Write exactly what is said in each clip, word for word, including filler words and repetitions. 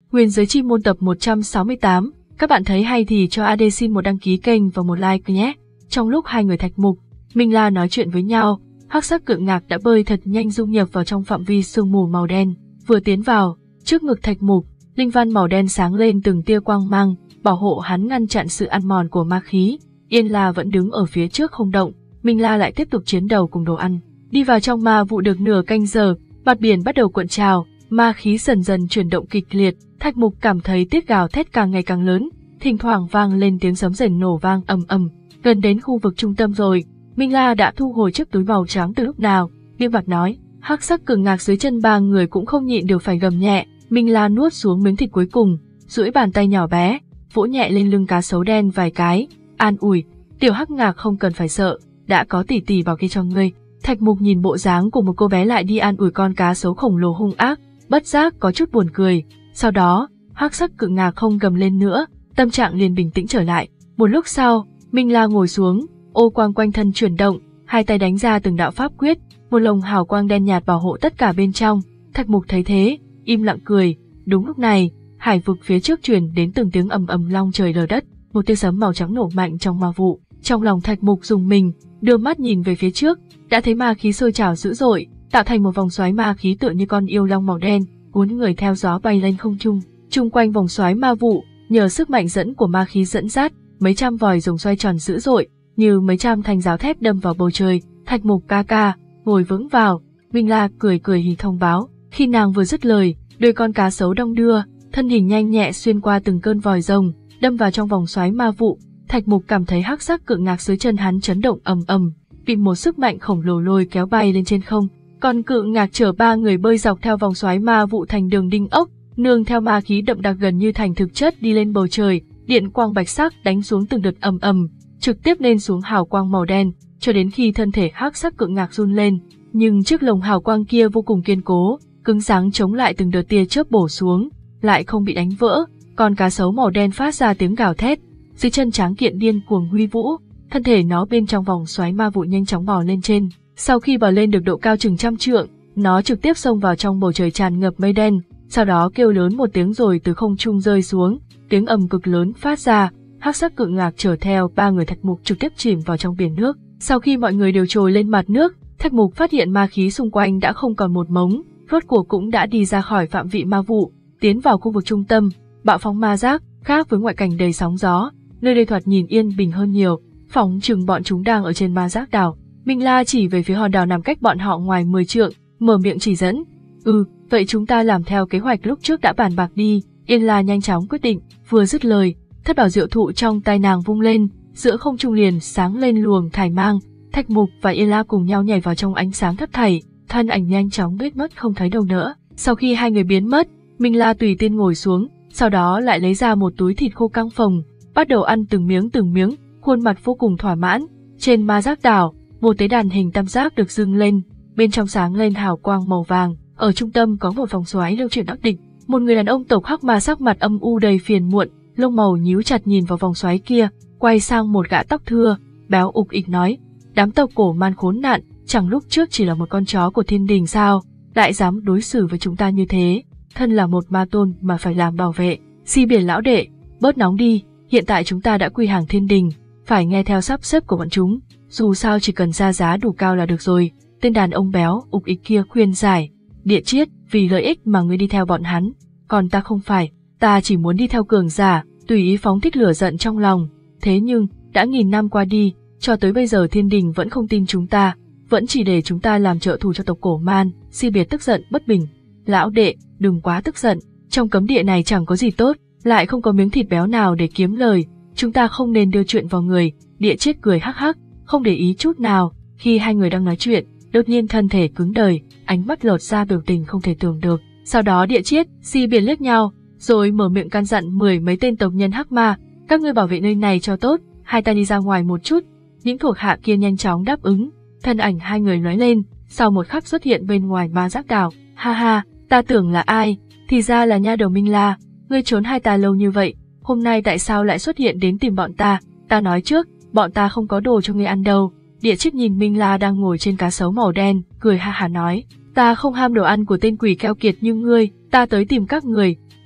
Huyền Giới Chi Môn tập một trăm sáu mươi tám, các bạn thấy hay thì cho a đê xin một đăng ký kênh và một like nhé. Trong lúc hai người Thạch Mục, Minh La nói chuyện với nhau, hắc sắc cự ngạc đã bơi thật nhanh dung nhập vào trong phạm vi sương mù màu đen. Vừa tiến vào, trước ngực Thạch Mục, linh văn màu đen sáng lên từng tia quang mang, bảo hộ hắn ngăn chặn sự ăn mòn của ma khí. Yên La vẫn đứng ở phía trước không động, Minh La lại tiếp tục chiến đấu cùng đồ ăn. Đi vào trong ma vụ được nửa canh giờ, mặt biển bắt đầu cuộn trào, ma khí dần dần chuyển động kịch liệt. Thạch Mục cảm thấy tiết gào thét càng ngày càng lớn, thỉnh thoảng vang lên tiếng sấm rền nổ vang ầm ầm. Gần đến khu vực trung tâm rồi, Minh La đã thu hồi chiếc túi màu trắng từ lúc nào, nghiêm mặt nói. Hắc sắc cự ngạc dưới chân ba người cũng không nhịn được phải gầm nhẹ. Minh La nuốt xuống miếng thịt cuối cùng, duỗi bàn tay nhỏ bé, vỗ nhẹ lên lưng cá sấu đen vài cái, an ủi, tiểu hắc ngạc không cần phải sợ, đã có tỷ tỷ bảo kê cho ngươi. Thạch Mục nhìn bộ dáng của một cô bé lại đi an ủi con cá sấu khổng lồ hung ác, bất giác có chút buồn cười. Sau đó, hắc sắc cự ngạc không gầm lên nữa, tâm trạng liền bình tĩnh trở lại. Một lúc sau, Minh La ngồi xuống, ô quang quanh thân chuyển động, hai tay đánh ra từng đạo pháp quyết, một lồng hào quang đen nhạt bảo hộ tất cả bên trong. Thạch Mục thấy thế, im lặng cười. Đúng lúc này, hải vực phía trước truyền đến từng tiếng ầm ầm long trời lở đất, một tia sấm màu trắng nổ mạnh trong ma vụ. Trong lòng Thạch Mục rùng mình, đưa mắt nhìn về phía trước, đã thấy ma khí sôi trào dữ dội, tạo thành một vòng xoáy ma khí tựa như con yêu long màu đen, cuốn người theo gió bay lên không trung. Chung quanh vòng xoáy ma vụ, nhờ sức mạnh dẫn của ma khí dẫn dắt, mấy trăm vòi rồng xoay tròn dữ dội, như mấy trăm thanh giáo thép đâm vào bầu trời. Thạch Mục ca ca, ngồi vững vào. Minh La cười cười hì thông báo. Khi nàng vừa dứt lời, đôi con cá sấu đong đưa, thân hình nhanh nhẹ xuyên qua từng cơn vòi rồng, đâm vào trong vòng xoáy ma vụ. Thạch Mục cảm thấy hắc sắc cự ngạc dưới chân hắn chấn động ầm ầm, bị một sức mạnh khổng lồ lôi kéo bay lên trên không. Còn cự ngạc chở ba người bơi dọc theo vòng xoáy ma vụ thành đường đinh ốc, nương theo ma khí đậm đặc gần như thành thực chất đi lên bầu trời. Điện quang bạch sắc đánh xuống từng đợt ầm ầm, trực tiếp lên xuống hào quang màu đen, cho đến khi thân thể hắc sắc cự ngạc run lên. Nhưng chiếc lồng hào quang kia vô cùng kiên cố, cứng rắn chống lại từng đợt tia chớp bổ xuống, lại không bị đánh vỡ. Con cá sấu màu đen phát ra tiếng gào thét, dưới chân tráng kiện điên cuồng huy vũ, thân thể nó bên trong vòng xoáy ma vụ nhanh chóng bò lên trên. Sau khi bò lên được độ cao chừng trăm trượng, nó trực tiếp xông vào trong bầu trời tràn ngập mây đen, sau đó kêu lớn một tiếng rồi từ không trung rơi xuống, tiếng ầm cực lớn phát ra. Hắc sắc cự ngạc chở theo ba người Thạch Mục trực tiếp chìm vào trong biển nước. Sau khi mọi người đều trồi lên mặt nước, Thạch Mục phát hiện ma khí xung quanh đã không còn một mống, rốt cuộc cũng đã đi ra khỏi phạm vị ma vụ, tiến vào khu vực trung tâm. Bạo phóng ma giác, khác với ngoại cảnh đầy sóng gió, nơi đây thoạt nhìn yên bình hơn nhiều. Phỏng chừng bọn chúng đang ở trên ma giác đảo. Minh La chỉ về phía hòn đảo nằm cách bọn họ ngoài mười trượng, mở miệng chỉ dẫn. Ừ, vậy chúng ta làm theo kế hoạch lúc trước đã bàn bạc đi. Yên La nhanh chóng quyết định. Vừa dứt lời, thất bảo diệu thụ trong tay nàng vung lên, giữa không trung liền sáng lên luồng thải mang. Thạch Mục và Yên La cùng nhau nhảy vào trong ánh sáng thất thải, thân ảnh nhanh chóng biến mất không thấy đâu nữa. Sau khi hai người biến mất, Minh La tùy tiên ngồi xuống, sau đó lại lấy ra một túi thịt khô căng phồng, bắt đầu ăn từng miếng từng miếng, khuôn mặt vô cùng thỏa mãn. Trên ma giác đảo, một tế đàn hình tam giác được dâng lên, bên trong sáng lên hào quang màu vàng, ở trung tâm có một vòng xoáy lưu chuyển đắc định. Một người đàn ông tộc hắc ma sắc mặt âm u đầy phiền muộn, lông màu nhíu chặt nhìn vào vòng xoáy kia, quay sang một gã tóc thưa, béo ục ịch nói: đám tộc cổ man khốn nạn, chẳng lúc trước chỉ là một con chó của thiên đình sao, lại dám đối xử với chúng ta như thế, thân là một ma tôn mà phải làm bảo vệ. Si biển lão đệ, bớt nóng đi, hiện tại chúng ta đã quy hàng thiên đình, phải nghe theo sắp xếp của bọn chúng, dù sao chỉ cần ra giá đủ cao là được rồi. Tên đàn ông béo ục ịch kia khuyên giải: Địa Chiết, vì lợi ích mà ngươi đi theo bọn hắn, còn ta không phải, ta chỉ muốn đi theo cường giả, tùy ý phóng thích lửa giận trong lòng. Thế nhưng, đã nghìn năm qua đi, cho tới bây giờ thiên đình vẫn không tin chúng ta, vẫn chỉ để chúng ta làm trợ thủ cho tộc cổ man. Si biệt tức giận bất bình: lão đệ, đừng quá tức giận, trong cấm địa này chẳng có gì tốt, lại không có miếng thịt béo nào để kiếm lời, chúng ta không nên đưa chuyện vào người. Địa Chiết cười hắc hắc, không để ý chút nào. Khi hai người đang nói chuyện, đột nhiên thân thể cứng đờ, ánh mắt lột ra biểu tình không thể tưởng được. Sau đó Địa Chiết, Si biệt liếc nhau, rồi mở miệng căn dặn mười mấy tên tộc nhân hắc ma: các ngươi bảo vệ nơi này cho tốt, hai ta đi ra ngoài một chút. Những thuộc hạ kia nhanh chóng đáp ứng, thân ảnh hai người lóe lên, sau một khắc xuất hiện bên ngoài ma giác đảo. Ha ha, ta tưởng là ai, thì ra là nha đầu Minh La, ngươi trốn hai ta lâu như vậy, hôm nay tại sao lại xuất hiện đến tìm bọn ta? Ta nói trước, bọn ta không có đồ cho ngươi ăn đâu. Địa Chiết nhìn Minh La đang ngồi trên cá sấu màu đen, cười ha hả nói: ta không ham đồ ăn của tên quỷ keo kiệt như ngươi, ta tới tìm các người,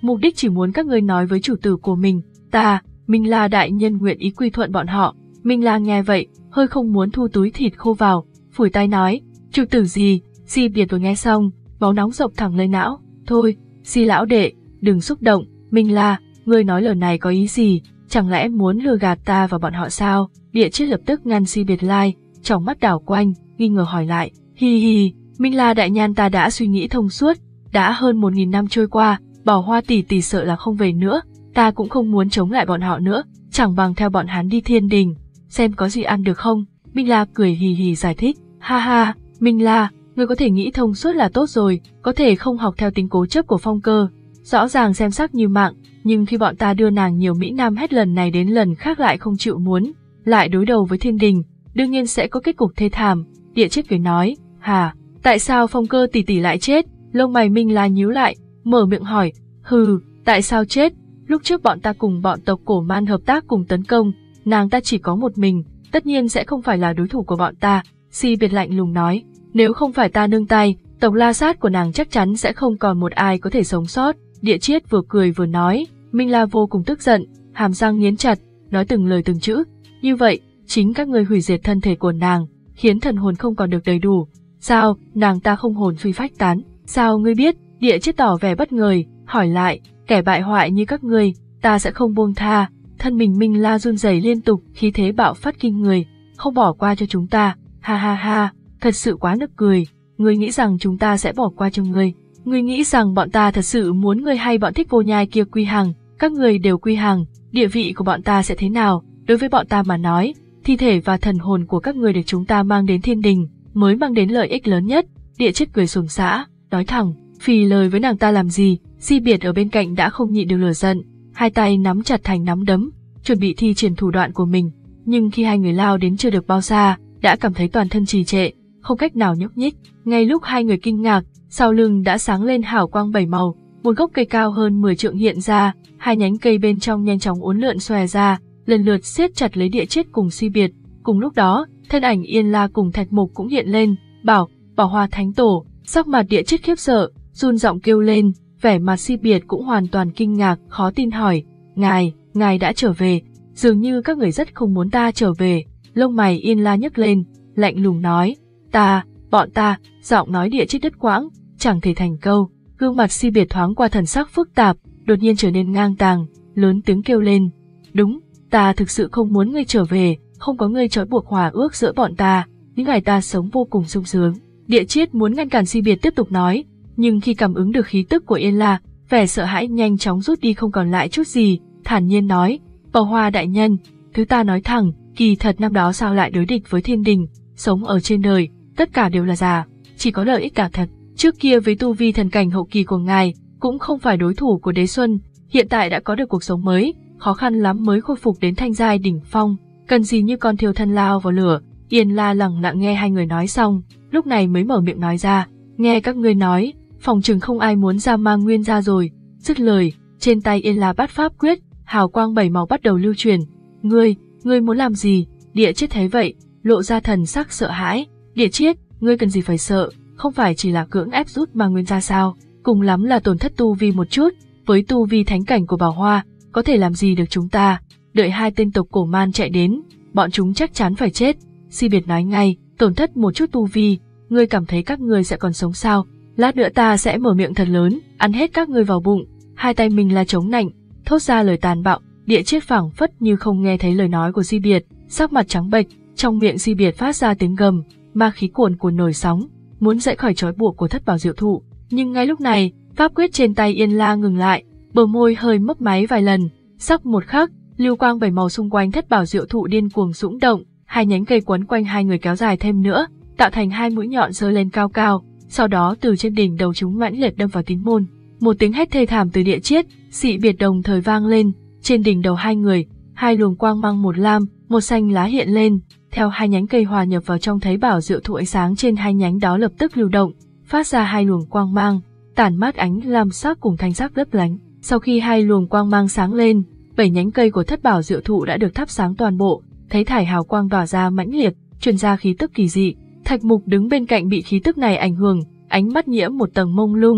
mục đích chỉ muốn các ngươi nói với chủ tử của mình, ta, Minh La đại nhân nguyện ý quy thuận bọn họ. Minh La nghe vậy, hơi không muốn thu túi thịt khô vào, phủi tay nói, chủ tử gì? Si Biệt vừa nghe xong, máu nóng dọc thẳng lên não. Thôi, Si lão đệ, đừng xúc động. Minh La, ngươi nói lời này có ý gì? Chẳng lẽ muốn lừa gạt ta và bọn họ sao? Địa Chiết lập tức ngăn Si Biệt lại, trong mắt đảo quanh, nghi ngờ hỏi lại. Hi hi, Minh La đại nhân, ta đã suy nghĩ thông suốt. Đã hơn một nghìn năm trôi qua, Bảo Hoa tỷ tỷ sợ là không về nữa. Ta cũng không muốn chống lại bọn họ nữa, chẳng bằng theo bọn hắn đi Thiên Đình, xem có gì ăn được không? Minh La cười hì hì giải thích. Ha ha, Minh La, ngươi có thể nghĩ thông suốt là tốt rồi, có thể không học theo tính cố chấp của Phong Cơ. Rõ ràng xem sắc như mạng, nhưng khi bọn ta đưa nàng nhiều Mỹ Nam hết lần này đến lần khác lại không chịu muốn, lại đối đầu với Thiên Đình, đương nhiên sẽ có kết cục thê thảm. Địa Chiết cười nói, hả, tại sao Phong Cơ tỷ tỷ lại chết? Lông mày Minh La nhíu lại, mở miệng hỏi, hừ, tại sao chết? Lúc trước bọn ta cùng bọn tộc Cổ Man hợp tác cùng tấn công, nàng ta chỉ có một mình, tất nhiên sẽ không phải là đối thủ của bọn ta. Si Biệt lạnh lùng nói, nếu không phải ta nương tay, tộc La Sát của nàng chắc chắn sẽ không còn một ai có thể sống sót. Địa Chiết vừa cười vừa nói. Minh La vô cùng tức giận, hàm răng nghiến chặt, nói từng lời từng chữ. Như vậy, chính các ngươi hủy diệt thân thể của nàng, khiến thần hồn không còn được đầy đủ. Sao, nàng ta không hồn phi phách tán? Sao ngươi biết? Địa Chiết tỏ vẻ bất ngờ, hỏi lại, kẻ bại hoại như các ngươi, ta sẽ không buông tha. Thân mình Minh La run rẩy liên tục, khí thế bạo phát kinh người, không bỏ qua cho chúng ta. Ha ha ha, thật sự quá nực cười. Ngươi nghĩ rằng chúng ta sẽ bỏ qua cho ngươi? Ngươi nghĩ rằng bọn ta thật sự muốn ngươi hay bọn Thích Vô Nhai kia quy hàng? Các ngươi đều quy hàng, địa vị của bọn ta sẽ thế nào? Đối với bọn ta mà nói, thi thể và thần hồn của các ngươi được chúng ta mang đến Thiên Đình, mới mang đến lợi ích lớn nhất. Địa Chiết cười xuồng xã, nói thẳng, phì lời với nàng ta làm gì? Si Biệt ở bên cạnh đã không nhịn được lửa giận, hai tay nắm chặt thành nắm đấm, chuẩn bị thi triển thủ đoạn của mình. Nhưng khi hai người lao đến chưa được bao xa, đã cảm thấy toàn thân trì trệ, không cách nào nhúc nhích. Ngay lúc hai người kinh ngạc, sau lưng đã sáng lên hào quang bảy màu, một gốc cây cao hơn mười trượng hiện ra, hai nhánh cây bên trong nhanh chóng uốn lượn xòe ra, lần lượt siết chặt lấy Địa Chiết cùng Si Biệt. Cùng lúc đó, thân ảnh Yên La cùng Thạch Mục cũng hiện lên. Bảo, Bảo Hoa Thánh Tổ. Sắc mặt Địa Chiết khiếp sợ, run giọng kêu lên, vẻ mặt Si Biệt cũng hoàn toàn kinh ngạc, khó tin hỏi, ngài, ngài đã trở về? Dường như các người rất không muốn ta trở về. Lông mày Yên La nhấc lên, lạnh lùng nói, ta, bọn ta. Giọng nói Địa Chiết đứt quãng, chẳng thể thành câu. Gương mặt Si Biệt thoáng qua thần sắc phức tạp, đột nhiên trở nên ngang tàng, lớn tiếng kêu lên, đúng, ta thực sự không muốn ngươi trở về, không có ngươi trói buộc hòa ước giữa bọn ta, những ngày ta sống vô cùng sung sướng. Địa Chiết muốn ngăn cản Si Biệt tiếp tục nói, nhưng khi cảm ứng được khí tức của Yên La, vẻ sợ hãi nhanh chóng rút đi không còn lại chút gì, thản nhiên nói, Bảo Hoa đại nhân, thứ ta nói thẳng, kỳ thật năm đó sao lại đối địch với Thiên Đình, sống ở trên đời, tất cả đều là giả, chỉ có lợi ích cả thật. Trước kia với tu vi thần cảnh hậu kỳ của ngài, cũng không phải đối thủ của Đế Xuân, hiện tại đã có được cuộc sống mới, khó khăn lắm mới khôi phục đến thanh giai đỉnh phong, cần gì như con thiêu thân lao vào lửa. Yên La lặng lặng nghe hai người nói xong, lúc này mới mở miệng nói ra, nghe các ngươi nói, phòng chừng không ai muốn ra Mang Nguyên ra rồi. Dứt lời, trên tay Yên La bát pháp quyết, hào quang bảy màu bắt đầu lưu truyền. Ngươi, ngươi muốn làm gì? Địa Chiết thấy vậy, lộ ra thần sắc sợ hãi. Địa Chiết, ngươi cần gì phải sợ, không phải chỉ là cưỡng ép rút Mang Nguyên ra sao, cùng lắm là tổn thất tu vi một chút, với tu vi thánh cảnh của Bảo Hoa, có thể làm gì được chúng ta? Đợi hai tên tộc Cổ Man chạy đến, bọn chúng chắc chắn phải chết. Si Biệt nói ngay, tổn thất một chút tu vi, ngươi cảm thấy các ngươi sẽ còn sống sao? Lát nữa ta sẽ mở miệng thật lớn, ăn hết các ngươi vào bụng. Hai tay mình là chống nạnh, thốt ra lời tàn bạo. Địa Chiết phảng phất như không nghe thấy lời nói của Si Biệt, sắc mặt trắng bệch, trong miệng Si Biệt phát ra tiếng gầm, ma khí cuồn cuộn nổi sóng, muốn dậy khỏi trói buộc của Thất Bảo Diệu Thụ. Nhưng ngay lúc này, pháp quyết trên tay Yên La ngừng lại, bờ môi hơi mấp máy vài lần, sắc một khắc, lưu quang bảy màu xung quanh Thất Bảo Diệu Thụ điên cuồng dũng động, hai nhánh cây quấn quanh hai người kéo dài thêm nữa, tạo thành hai mũi nhọn giơ lên cao cao, sau đó từ trên đỉnh đầu chúng mãnh liệt đâm vào tín môn. Một tiếng hét thê thảm từ Địa Chiết, Si Biệt đồng thời vang lên, trên đỉnh đầu hai người, hai luồng quang mang một lam, một xanh lá hiện lên, theo hai nhánh cây hòa nhập vào trong thấy Bảo Diệu Thụ, ánh sáng trên hai nhánh đó lập tức lưu động, phát ra hai luồng quang mang, tản mát ánh lam sắc cùng thanh sắc lấp lánh. Sau khi hai luồng quang mang sáng lên, bảy nhánh cây của Thất Bảo Diệu Thụ đã được thắp sáng toàn bộ, thấy thải hào quang tỏa ra mãnh liệt, truyền ra khí tức kỳ dị. Thạch Mục đứng bên cạnh bị khí tức này ảnh hưởng, ánh mắt nhiễm một tầng mông lung,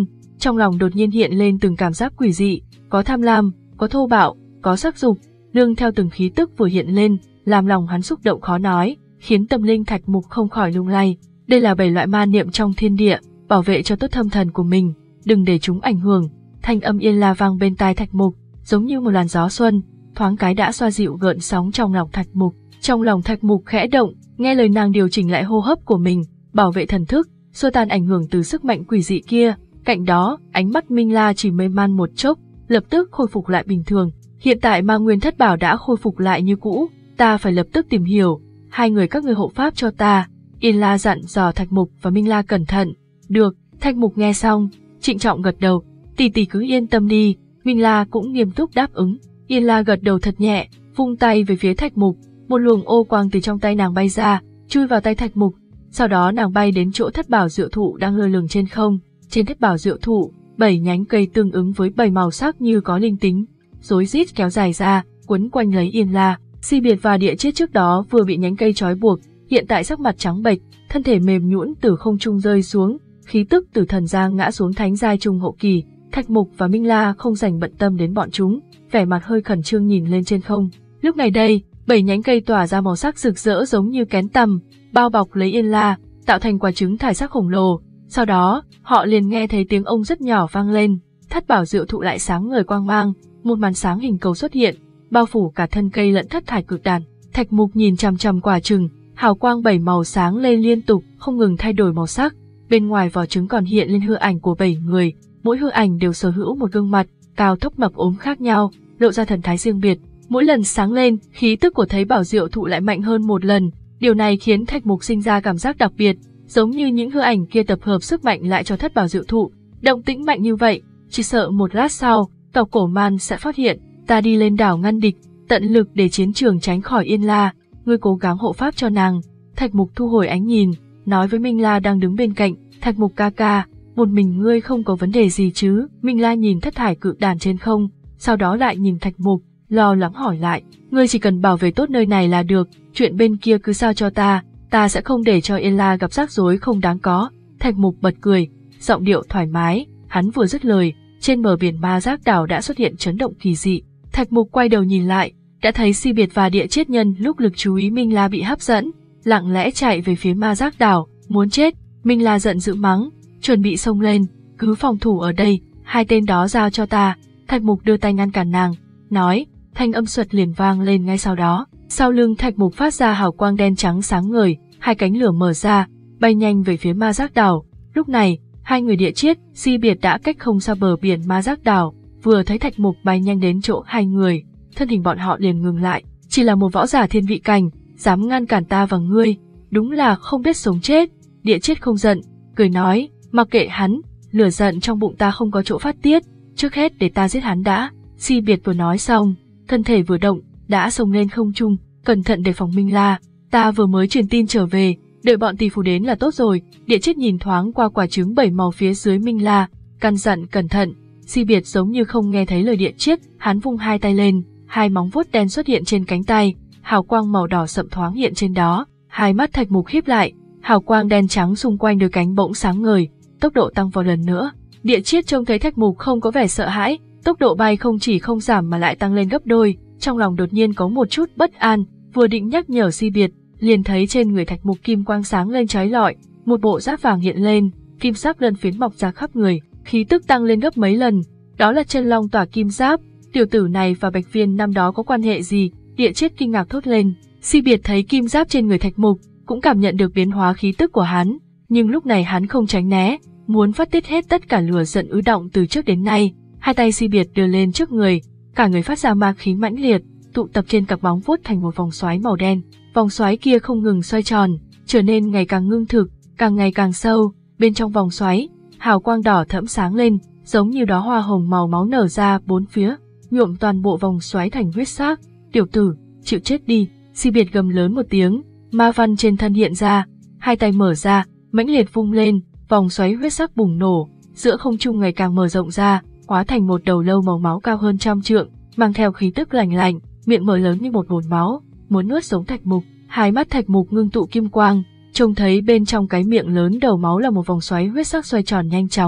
trong lòng đột nhiên hiện lên từng cảm giác quỷ dị, có tham lam, có thô bạo, có sắc dục, nương theo từng khí tức vừa hiện lên, làm lòng hắn xúc động khó nói, khiến tâm linh Thạch Mục không khỏi lung lay. Đây là bảy loại ma niệm trong thiên địa, bảo vệ cho tốt tâm thần của mình, đừng để chúng ảnh hưởng. Thanh âm Yên La vang bên tai Thạch Mục, giống như một làn gió xuân, thoáng cái đã xoa dịu gợn sóng trong lòng Thạch Mục. Trong lòng Thạch Mục khẽ động, nghe lời nàng điều chỉnh lại hô hấp của mình, bảo vệ thần thức, xua tan ảnh hưởng từ sức mạnh quỷ dị kia. Cạnh đó, ánh mắt Minh La chỉ mê man một chốc, lập tức khôi phục lại bình thường. Hiện tại Ma Nguyên Thất Bảo đã khôi phục lại như cũ, ta phải lập tức tìm hiểu. Hai người các ngươi hộ pháp cho ta. Yên La dặn dò Thạch Mục và Minh La cẩn thận. Được, Thạch Mục nghe xong, trịnh trọng gật đầu. Tỷ tỷ cứ yên tâm đi. Minh La cũng nghiêm túc đáp ứng. Yên La gật đầu thật nhẹ, vung tay về phía Thạch Mục. Một luồng ô quang từ trong tay nàng bay ra, chui vào tay Thạch Mục. Sau đó nàng bay đến chỗ Thất Bảo Diệu Thụ đang lơ lửng trên không. Trên Thất Bảo Diệu Thụ, bảy nhánh cây tương ứng với bảy màu sắc như có linh tính, rối rít kéo dài ra, quấn quanh lấy Yên La. Si Biệt và Địa Chiết trước đó vừa bị nhánh cây trói buộc, hiện tại sắc mặt trắng bệch, thân thể mềm nhũn từ không trung rơi xuống, khí tức từ thần giang ngã xuống thánh giai trung hậu kỳ. Thạch Mục và Minh La không dành bận tâm đến bọn chúng, vẻ mặt hơi khẩn trương nhìn lên trên không. Lúc này đây, bảy nhánh cây tỏa ra màu sắc rực rỡ giống như kén tằm, bao bọc lấy Yên La, tạo thành quả trứng thải sắc khổng lồ. Sau đó, họ liền nghe thấy tiếng ông rất nhỏ vang lên, Thất Bảo Diệu Thụ lại sáng ngời quang mang, một màn sáng hình cầu xuất hiện, bao phủ cả thân cây lẫn thất thải cực đàn. Thạch Mục nhìn chằm chằm quả trứng, hào quang bảy màu sáng lên liên tục, không ngừng thay đổi màu sắc. Bên ngoài vỏ trứng còn hiện lên hư ảnh của bảy người, mỗi hư ảnh đều sở hữu một gương mặt, cao thấp mập ốm khác nhau, lộ ra thần thái riêng biệt. Mỗi lần sáng lên, khí tức của Thấy Bảo Diệu Thụ lại mạnh hơn một lần. Điều này khiến Thạch Mục sinh ra cảm giác đặc biệt, giống như những hư ảnh kia tập hợp sức mạnh lại cho Thất Bảo Diệu Thụ. Động tĩnh mạnh như vậy, chỉ sợ một lát sau, tộc Cổ Man sẽ phát hiện. Ta đi lên đảo ngăn địch, tận lực để chiến trường tránh khỏi Yên La, ngươi cố gắng hộ pháp cho nàng. Thạch Mục thu hồi ánh nhìn, nói với Minh La đang đứng bên cạnh, Thạch Mục ca ca, một mình ngươi không có vấn đề gì chứ? Minh La nhìn thất thải cự đàn trên không, sau đó lại nhìn Thạch Mục, lo lắng hỏi lại, ngươi chỉ cần bảo vệ tốt nơi này là được, chuyện bên kia cứ giao cho ta, ta sẽ không để cho Yên La gặp rắc rối không đáng có. Thạch Mục bật cười, giọng điệu thoải mái, hắn vừa dứt lời, trên bờ biển Ma Giác Đảo đã xuất hiện chấn động kỳ dị. Thạch Mục quay đầu nhìn lại, đã thấy Si Biệt và Địa Chiết nhân lúc lực chú ý Minh La bị hấp dẫn, lặng lẽ chạy về phía Ma Giác Đảo, muốn chết. Minh La giận dữ mắng, chuẩn bị xông lên, cứ phòng thủ ở đây, hai tên đó giao cho ta. Thạch Mục đưa tay ngăn cản nàng, nói, thanh âm xuật liền vang lên ngay sau đó. Sau lưng Thạch Mục phát ra hào quang đen trắng sáng ngời, hai cánh lửa mở ra, bay nhanh về phía Ma Giác Đảo. Lúc này, hai người Địa Chiết, Si Biệt đã cách không xa bờ biển Ma Giác Đảo, vừa thấy Thạch Mục bay nhanh đến chỗ hai người, thân hình bọn họ liền ngừng lại, chỉ là một võ giả thiên vị cảnh, dám ngăn cản ta và ngươi, đúng là không biết sống chết. Địa Chiết không giận, cười nói, mặc kệ hắn, lửa giận trong bụng ta không có chỗ phát tiết, trước hết để ta giết hắn đã. Si Biệt vừa nói xong, thân thể vừa động, đã xông lên không trung, cẩn thận đề phòng Minh La. Ta vừa mới truyền tin trở về, đợi bọn tỷ phú đến là tốt rồi. Địa Chiết nhìn thoáng qua quả trứng bảy màu phía dưới Minh La, căn dặn cẩn thận. Si Biệt giống như không nghe thấy lời Địa Chiết, hắn vung hai tay lên, hai móng vuốt đen xuất hiện trên cánh tay, hào quang màu đỏ sậm thoáng hiện trên đó. Hai mắt Thạch Mục híp lại, hào quang đen trắng xung quanh đôi cánh bỗng sáng ngời, tốc độ tăng vào lần nữa. Địa Chiết trông thấy Thạch Mục không có vẻ sợ hãi, tốc độ bay không chỉ không giảm mà lại tăng lên gấp đôi, trong lòng đột nhiên có một chút bất an, vừa định nhắc nhở Si Biệt, liền thấy trên người Thạch Mục kim quang sáng lên chói lọi, một bộ giáp vàng hiện lên, kim sắc lân phiến mọc ra khắp người, khí tức tăng lên gấp mấy lần. Đó là chân long tỏa kim giáp. Tiểu tử này và Bạch Viên năm đó có quan hệ gì? Địa Chiết kinh ngạc thốt lên. Si Biệt thấy kim giáp trên người Thạch Mục, cũng cảm nhận được biến hóa khí tức của hắn, nhưng lúc này hắn không tránh né, muốn phát tiết hết tất cả lửa giận ứ động từ trước đến nay. Hai tay Si Biệt đưa lên trước người, cả người phát ra ma khí mãnh liệt, tụ tập trên cặp móng vuốt thành một vòng xoáy màu đen. Vòng xoáy kia không ngừng xoay tròn, trở nên ngày càng ngưng thực, càng ngày càng sâu. Bên trong vòng xoáy, hào quang đỏ thẫm sáng lên, giống như đóa hoa hồng màu máu nở ra bốn phía, nhuộm toàn bộ vòng xoáy thành huyết sắc. Tiểu tử, chịu chết đi! Si Biệt gầm lớn một tiếng, ma văn trên thân hiện ra, hai tay mở ra, mãnh liệt vung lên, vòng xoáy huyết sắc bùng nổ, giữa không trung ngày càng mở rộng ra, hóa thành một đầu lâu màu máu cao hơn trăm trượng, mang theo khí tức lạnh lạnh, miệng mở lớn như một bồn máu, muốn nuốt sống Thạch Mục. Hai mắt Thạch Mục ngưng tụ kim quang, trông thấy bên trong cái miệng lớn đầu máu là một vòng xoáy huyết sắc xoay tròn nhanh chóng,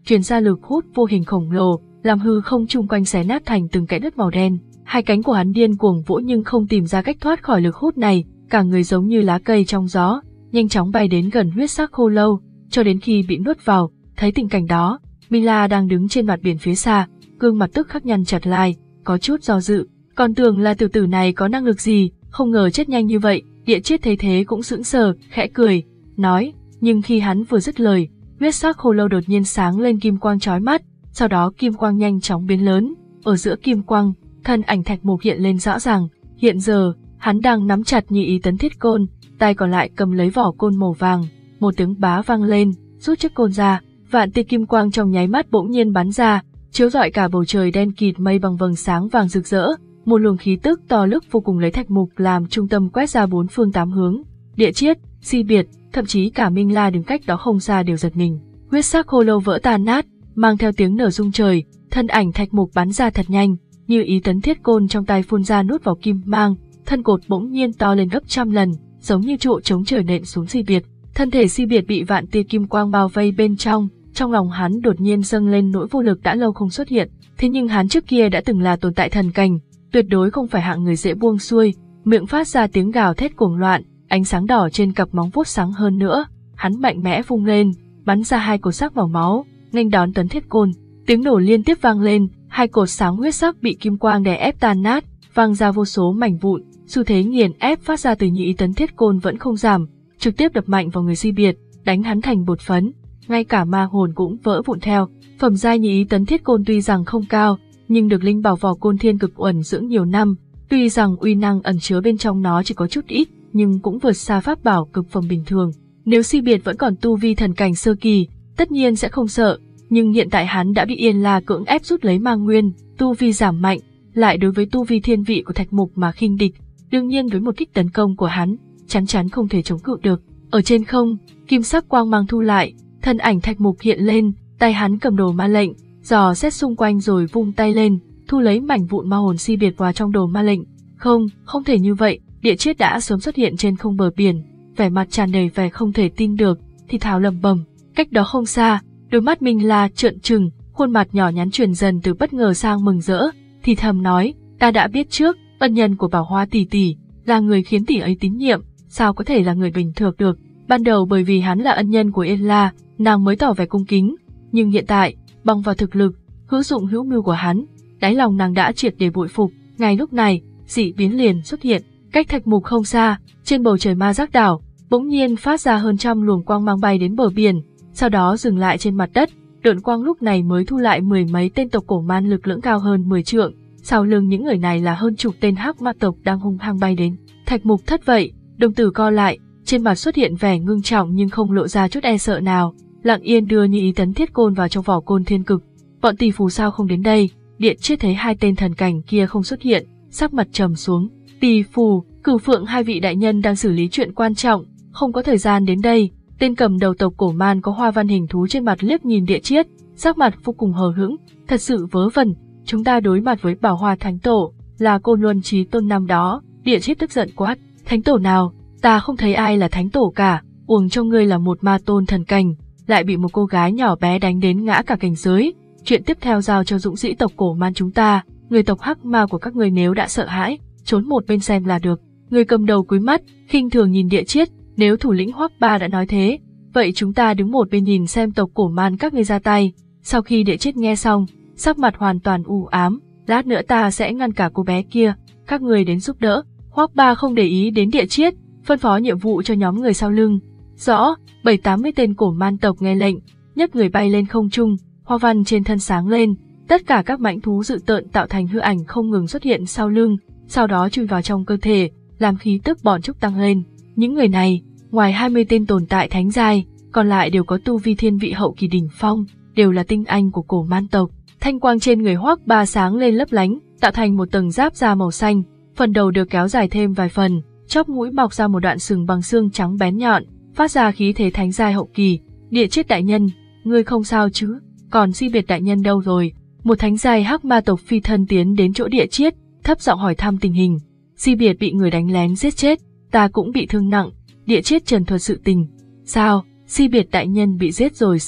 truyền ra lực hút vô hình khổng lồ, làm hư không chung quanh xé nát thành từng kẽ nứt màu đen. Hai cánh của hắn điên cuồng vỗ nhưng không tìm ra cách thoát khỏi lực hút này, cả người giống như lá cây trong gió, nhanh chóng bay đến gần huyết sắc khô lâu, cho đến khi bị nuốt vào. Thấy tình cảnh đó, Mila đang đứng trên mặt biển phía xa, gương mặt tức khắc nhăn chặt lại, có chút do dự, còn tưởng là tiểu tử này có năng lực gì, không ngờ chết nhanh như vậy. Địa Chiết thấy thế cũng sững sờ, khẽ cười, nói, nhưng khi hắn vừa dứt lời, huyết sắc khô lâu đột nhiên sáng lên kim quang chói mắt, sau đó kim quang nhanh chóng biến lớn, ở giữa kim quang, thân ảnh Thạch Mục hiện lên rõ ràng. Hiện giờ, hắn đang nắm chặt Như Ý Tấn Thiết Côn, tay còn lại cầm lấy vỏ côn màu vàng. Một tiếng bá vang lên, rút chiếc côn ra, vạn tia kim quang trong nháy mắt bỗng nhiên bắn ra, chiếu rọi cả bầu trời đen kịt mây bằng vầng sáng vàng rực rỡ. Một luồng khí tức to lớn vô cùng lấy Thạch Mục làm trung tâm quét ra bốn phương tám hướng. Địa Chiết, Si Biệt, thậm chí cả Minh La đứng cách đó không xa đều giật mình. Huyết sắc khô lâu vỡ tan nát, mang theo tiếng nở rung trời, thân ảnh Thạch Mục bắn ra thật nhanh, Như Ý Tấn Thiết Côn trong tay phun ra nuốt vào kim mang, thân cột bỗng nhiên to lên gấp trăm lần, giống như trụ chống trời nện xuống Si Biệt. Thân thể Si Biệt bị vạn tia kim quang bao vây bên trong, trong lòng hắn đột nhiên dâng lên nỗi vô lực đã lâu không xuất hiện. Thế nhưng hắn trước kia đã từng là tồn tại thần cảnh, tuyệt đối không phải hạng người dễ buông xuôi, miệng phát ra tiếng gào thét cuồng loạn, ánh sáng đỏ trên cặp móng vuốt sáng hơn nữa, hắn mạnh mẽ vung lên, bắn ra hai cột sắc màu máu, nghênh đón Tấn Thiết Côn. Tiếng nổ liên tiếp vang lên, hai cột sáng huyết sắc bị kim quang đè ép tan nát, vang ra vô số mảnh vụn. Xu thế nghiền ép phát ra từ Như Ý Tấn Thiết Côn vẫn không giảm, trực tiếp đập mạnh vào người Si Biệt, đánh hắn thành bột phấn, ngay cả ma hồn cũng vỡ vụn theo. Phẩm giai Như Ý Tấn Thiết Côn tuy rằng không cao, nhưng được linh bảo vỏ côn thiên cực uẩn dưỡng nhiều năm, tuy rằng uy năng ẩn chứa bên trong nó chỉ có chút ít, nhưng cũng vượt xa pháp bảo cực phẩm bình thường. Nếu Si Biệt vẫn còn tu vi thần cảnh sơ kỳ, tất nhiên sẽ không sợ, nhưng hiện tại hắn đã bị Yên La cưỡng ép rút lấy ma nguyên, tu vi giảm mạnh, lại đối với tu vi thiên vị của Thạch Mục mà khinh địch, đương nhiên với một kích tấn công của hắn, chắn chắn không thể chống cự được. Ở trên không, kim sắc quang mang thu lại, thân ảnh Thạch Mục hiện lên, tay hắn cầm đồ ma lệnh, dò xét xung quanh rồi vung tay lên, thu lấy mảnh vụn ma hồn Si Biệt vào trong đồ ma lệnh. Không, không thể như vậy, Địa Chiết đã sớm xuất hiện trên không bờ biển, vẻ mặt tràn đầy vẻ không thể tin được, thì thào lẩm bẩm. Cách đó không xa, đôi mắt Minh La trợn trừng, khuôn mặt nhỏ nhắn chuyển dần từ bất ngờ sang mừng rỡ, thì thầm nói, ta đã biết trước, ân nhân của Bảo Hoa tỷ tỷ là người khiến tỷ ấy tín nhiệm, sao có thể là người bình thường được. Ban đầu bởi vì hắn là ân nhân của Yên La, nàng mới tỏ vẻ cung kính, nhưng hiện tại, bằng vào thực lực, hữu dụng hữu mưu của hắn, đáy lòng nàng đã triệt để bội phục. Ngay lúc này, dị biến liền xuất hiện, cách Thạch Mục không xa, trên bầu trời ma giác đảo, bỗng nhiên phát ra hơn trăm luồng quang mang bay đến bờ biển, sau đó dừng lại trên mặt đất. Độn quang lúc này mới thu lại mười mấy tên tộc cổ man lực lưỡng cao hơn mười trượng, sau lưng những người này là hơn chục tên hắc ma tộc đang hung hăng bay đến. Thạch Mục thất vậy, đồng tử co lại, trên mặt xuất hiện vẻ ngưng trọng nhưng không lộ ra chút e sợ nào, lặng yên đưa Như Ý Tấn Thiết Côn vào trong vỏ côn thiên cực. Bọn tỷ phù sao không đến đây? Địa Chiết thấy hai tên thần cảnh kia không xuất hiện, sắc mặt trầm xuống. Tỷ phù, Cửu Phượng hai vị đại nhân đang xử lý chuyện quan trọng, không có thời gian đến đây. Tên cầm đầu tộc cổ man có hoa văn hình thú trên mặt liếc nhìn Địa Chiết, sắc mặt vô cùng hờ hững, thật sự vớ vẩn. Chúng ta đối mặt với Bảo Hoa Thánh Tổ, là Côn Luân Chí Tôn năm đó. Địa Chiết tức giận quát, Thánh Tổ nào? Ta không thấy ai là Thánh Tổ cả, uổng cho ngươi là một ma tôn thần cảnh, lại bị một cô gái nhỏ bé đánh đến ngã cả cảnh giới. Chuyện tiếp theo giao cho dũng sĩ tộc cổ man chúng ta, người tộc hắc ma của các ngươi nếu đã sợ hãi, trốn một bên xem là được. Người cầm đầu cúi mắt, khinh thường nhìn Địa Chiết, nếu thủ lĩnh Hoắc Ba đã nói thế, vậy chúng ta đứng một bên nhìn xem tộc cổ man các ngươi ra tay. Sau khi Địa Chiết nghe xong, sắc mặt hoàn toàn u ám, lát nữa ta sẽ ngăn cả cô bé kia, các người đến giúp đỡ. Hoắc Ba không để ý đến Địa Chiết, phân phó nhiệm vụ cho nhóm người sau lưng. Rõ, bảy tám mươi tên cổ man tộc nghe lệnh, nhấc người bay lên không trung, hoa văn trên thân sáng lên, tất cả các mãnh thú dự tợn tạo thành hư ảnh không ngừng xuất hiện sau lưng, sau đó chui vào trong cơ thể, làm khí tức bọn trúc tăng lên. Những người này, ngoài hai mươi tên tồn tại thánh giai, còn lại đều có tu vi thiên vị hậu kỳ đỉnh phong, đều là tinh anh của cổ man tộc. Thanh quang trên người Hoắc Ba sáng lên lấp lánh, tạo thành một tầng giáp da màu xanh, phần đầu được kéo dài thêm vài phần, chóp mũi mọc ra một đoạn sừng bằng xương trắng bén nhọn, phát ra khí thế thánh giai hậu kỳ. Địa Chiết đại nhân, ngươi không sao chứ? Còn Si Biệt đại nhân đâu rồi? Một thánh giai hắc ma tộc phi thân tiến đến chỗ Địa Chiết, thấp giọng hỏi thăm tình hình. Si Biệt bị người đánh lén giết chết, ta cũng bị thương nặng. Địa Chiết trần thuật sự tình. Sao? Si Biệt đại nhân bị giết rồi sao?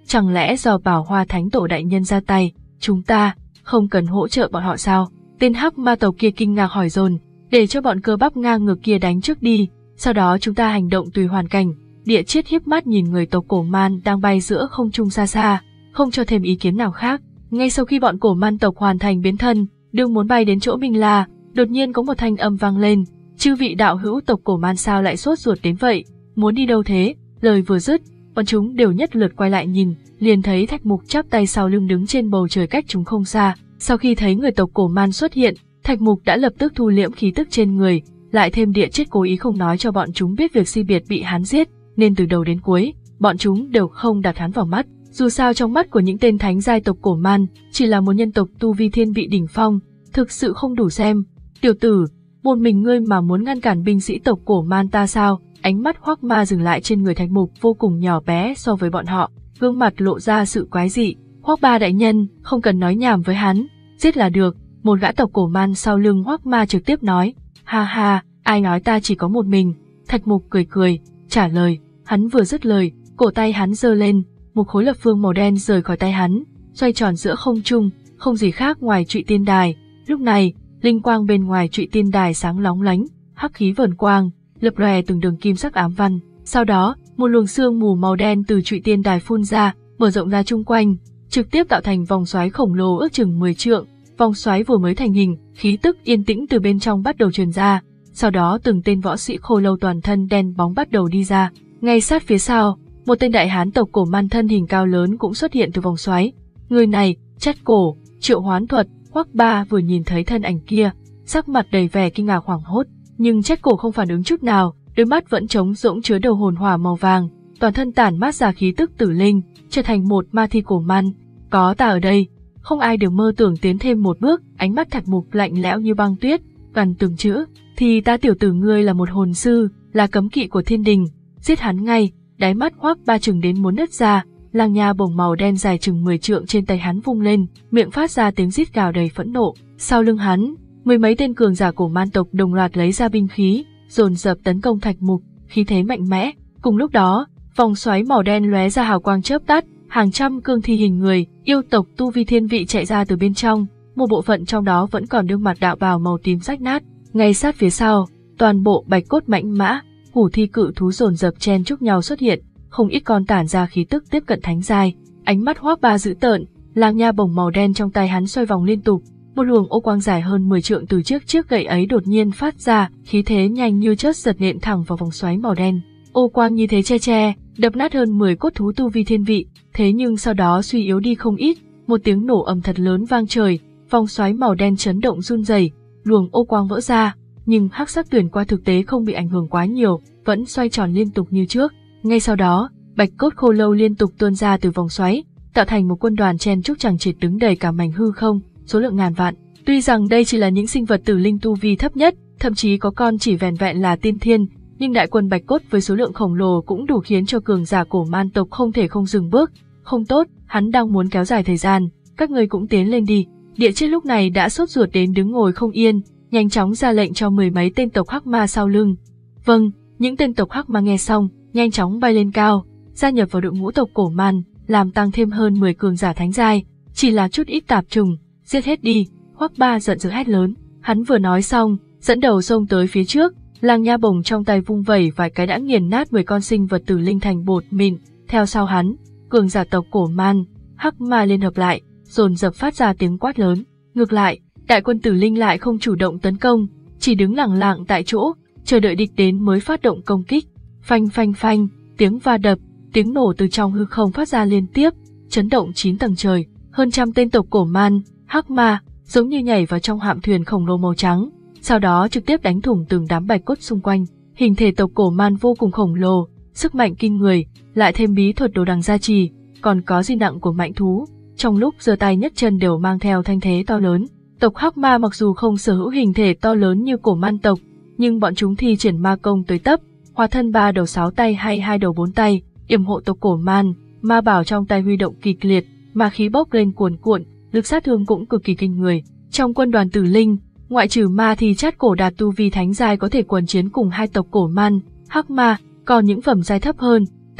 Chẳng lẽ do Bảo Hoa Thánh Tổ đại nhân ra tay, chúng ta không cần hỗ trợ bọn họ sao? Tên hắc ma tộc kia kinh ngạc hỏi dồn, để cho bọn cơ bắp ngang ngược kia đánh trước đi, sau đó chúng ta hành động tùy hoàn cảnh. Địa Chiết hiếp mắt nhìn người tộc cổ man đang bay giữa không trung xa xa, không cho thêm ý kiến nào khác. Ngay sau khi bọn cổ man tộc hoàn thành biến thân, đương muốn bay đến chỗ Minh La, đột nhiên có một thanh âm vang lên, chư vị đạo hữu tộc cổ man sao lại sốt ruột đến vậy, muốn đi đâu thế? Lời vừa dứt, bọn chúng đều nhất lượt quay lại nhìn, liền thấy Thạch Mục chắp tay sau lưng đứng trên bầu trời cách chúng không xa. Sau khi thấy người tộc cổ man xuất hiện, Thạch Mục đã lập tức thu liễm khí tức trên người, lại thêm Địa Chiết cố ý không nói cho bọn chúng biết việc Si Biệt bị hắn giết, nên từ đầu đến cuối, bọn chúng đều không đặt hắn vào mắt. Dù sao trong mắt của những tên thánh giai tộc cổ man, chỉ là một nhân tộc tu vi thiên vị đỉnh phong, thực sự không đủ xem. Tiểu tử, một mình ngươi mà muốn ngăn cản binh sĩ tộc cổ man ta sao? Ánh mắt Hoắc Ma dừng lại trên người Thạch Mục vô cùng nhỏ bé so với bọn họ, gương mặt lộ ra sự quái dị. Hoắc Ba đại nhân, không cần nói nhảm với hắn, giết là được. Một gã tộc cổ man sau lưng Hoắc Ma trực tiếp nói. Ha ha, ai nói ta chỉ có một mình? Thạch Mục cười cười, trả lời. Hắn vừa dứt lời, cổ tay hắn giơ lên, một khối lập phương màu đen rời khỏi tay hắn, xoay tròn giữa không trung, không gì khác ngoài Trụy Tiên Đài. Lúc này, linh quang bên ngoài Trụy Tiên Đài sáng lóng lánh, hắc khí vờn quang, lập lòe từng đường kim sắc ám văn. Sau đó, một luồng sương mù màu đen từ Trụy Tiên Đài phun ra, mở rộng ra chung quanh, trực tiếp tạo thành vòng xoáy khổng lồ ước chừng mười trượng. Vòng xoáy vừa mới thành hình, khí tức yên tĩnh từ bên trong bắt đầu truyền ra. Sau đó từng tên võ sĩ khô lâu toàn thân đen bóng bắt đầu đi ra. Ngay sát phía sau, một tên đại hán tộc cổ man thân hình cao lớn cũng xuất hiện từ vòng xoáy. Người này, Chất Cổ, triệu hoán thuật. Hoắc Ba vừa nhìn thấy thân ảnh kia, sắc mặt đầy vẻ kinh ngạc hoảng hốt, nhưng Chất Cổ không phản ứng chút nào, đôi mắt vẫn trống rỗng chứa đầu hồn hỏa màu vàng, toàn thân tản mát ra khí tức tử linh, trở thành một ma thi cổ man. Có ta ở đây, không ai được mơ tưởng tiến thêm một bước. Ánh mắt Thạch Mục lạnh lẽo như băng tuyết, gần từng chữ, thì ta tiểu tử ngươi là một hồn sư, là cấm kỵ của thiên đình, giết hắn ngay. Đáy mắt Hoắc Ba chừng đến muốn nứt ra, lang nha bổng màu đen dài chừng mười trượng trên tay hắn vung lên, miệng phát ra tiếng rít gào đầy phẫn nộ. Sau lưng hắn, mười mấy tên cường giả cổ man tộc đồng loạt lấy ra binh khí, dồn dập tấn công Thạch Mục, khí thế mạnh mẽ. Cùng lúc đó, vòng xoáy màu đen lóe ra hào quang chớp tắt, hàng trăm cương thi hình người, yêu tộc tu vi thiên vị chạy ra từ bên trong, một bộ phận trong đó vẫn còn đương mặt đạo bào màu tím rách nát. Ngay sát phía sau, toàn bộ bạch cốt mãnh mã, hủ thi cự thú dồn dập chen chúc nhau xuất hiện, không ít con tản ra khí tức tiếp cận thánh giai. Ánh mắt Hoắc Ba dữ tợn, lang nha bổng màu đen trong tay hắn xoay vòng liên tục, một luồng ô quang dài hơn mười trượng từ chiếc chiếc gậy ấy đột nhiên phát ra, khí thế nhanh như chớp giật nện thẳng vào vòng xoáy màu đen. Ô quang như thế che che, đập nát hơn mười cốt thú tu vi thiên vị, thế nhưng sau đó suy yếu đi không ít, một tiếng nổ ầm thật lớn vang trời, vòng xoáy màu đen chấn động run rẩy, luồng ô quang vỡ ra, nhưng hắc sắc tuyển qua thực tế không bị ảnh hưởng quá nhiều, vẫn xoay tròn liên tục như trước. Ngay sau đó, bạch cốt khô lâu liên tục tuôn ra từ vòng xoáy, tạo thành một quân đoàn chen chúc chằng chịt đứng đầy cả mảnh hư không, số lượng ngàn vạn. Tuy rằng đây chỉ là những sinh vật tử linh tu vi thấp nhất, thậm chí có con chỉ vẻn vẹn là tiên thiên, nhưng đại quân bạch cốt với số lượng khổng lồ cũng đủ khiến cho cường giả cổ man tộc không thể không dừng bước. Không tốt, hắn đang muốn kéo dài thời gian, các ngươi cũng tiến lên đi. Địa Chiết lúc này đã sốt ruột đến đứng ngồi không yên, nhanh chóng ra lệnh cho mười mấy tên tộc hắc ma sau lưng. Vâng, những tên tộc hắc ma nghe xong, nhanh chóng bay lên cao, gia nhập vào đội ngũ tộc cổ man, làm tăng thêm hơn mười cường giả thánh giai. Chỉ là chút ít tạp trùng, giết hết đi. Hoắc Ba giận dữ hét lớn. Hắn vừa nói xong, dẫn đầu xông tới phía trước, lang nha bổng trong tay vung vẩy vài cái đã nghiền nát mười con sinh vật tử linh thành bột mịn. Theo sau hắn, cường giả tộc cổ man, hắc ma liên hợp lại, dồn dập phát ra tiếng quát lớn. Ngược lại, đại quân tử linh lại không chủ động tấn công, chỉ đứng lặng lặng tại chỗ, chờ đợi địch đến mới phát động công kích. Phanh phanh phanh, tiếng va đập, tiếng nổ từ trong hư không phát ra liên tiếp, chấn động chín tầng trời. Hơn trăm tên tộc cổ man, hắc ma, giống như nhảy vào trong hạm thuyền khổng lồ màu trắng, sau đó trực tiếp đánh thủng từng đám bạch cốt xung quanh. Hình thể tộc cổ man vô cùng khổng lồ, sức mạnh kinh người, lại thêm bí thuật đồ đằng gia trì, còn có di nặng của mạnh thú, trong lúc giơ tay nhấc chân đều mang theo thanh thế to lớn. Tộc hắc ma mặc dù không sở hữu hình thể to lớn như cổ man tộc, nhưng bọn chúng thi triển ma công tới tấp, hóa thân ba đầu sáu tay hay hai đầu bốn tay, yểm hộ tộc cổ man. Ma bảo trong tay huy động kịch liệt, ma khí bốc lên cuồn cuộn, lực sát thương cũng cực kỳ kinh người. Trong quân đoàn tử linh, ngoại trừ ma thì Chát Cổ đạt tu vi thánh giai có thể quần chiến cùng hai tộc cổ man, hắc ma, còn những phẩm giai thấp hơn,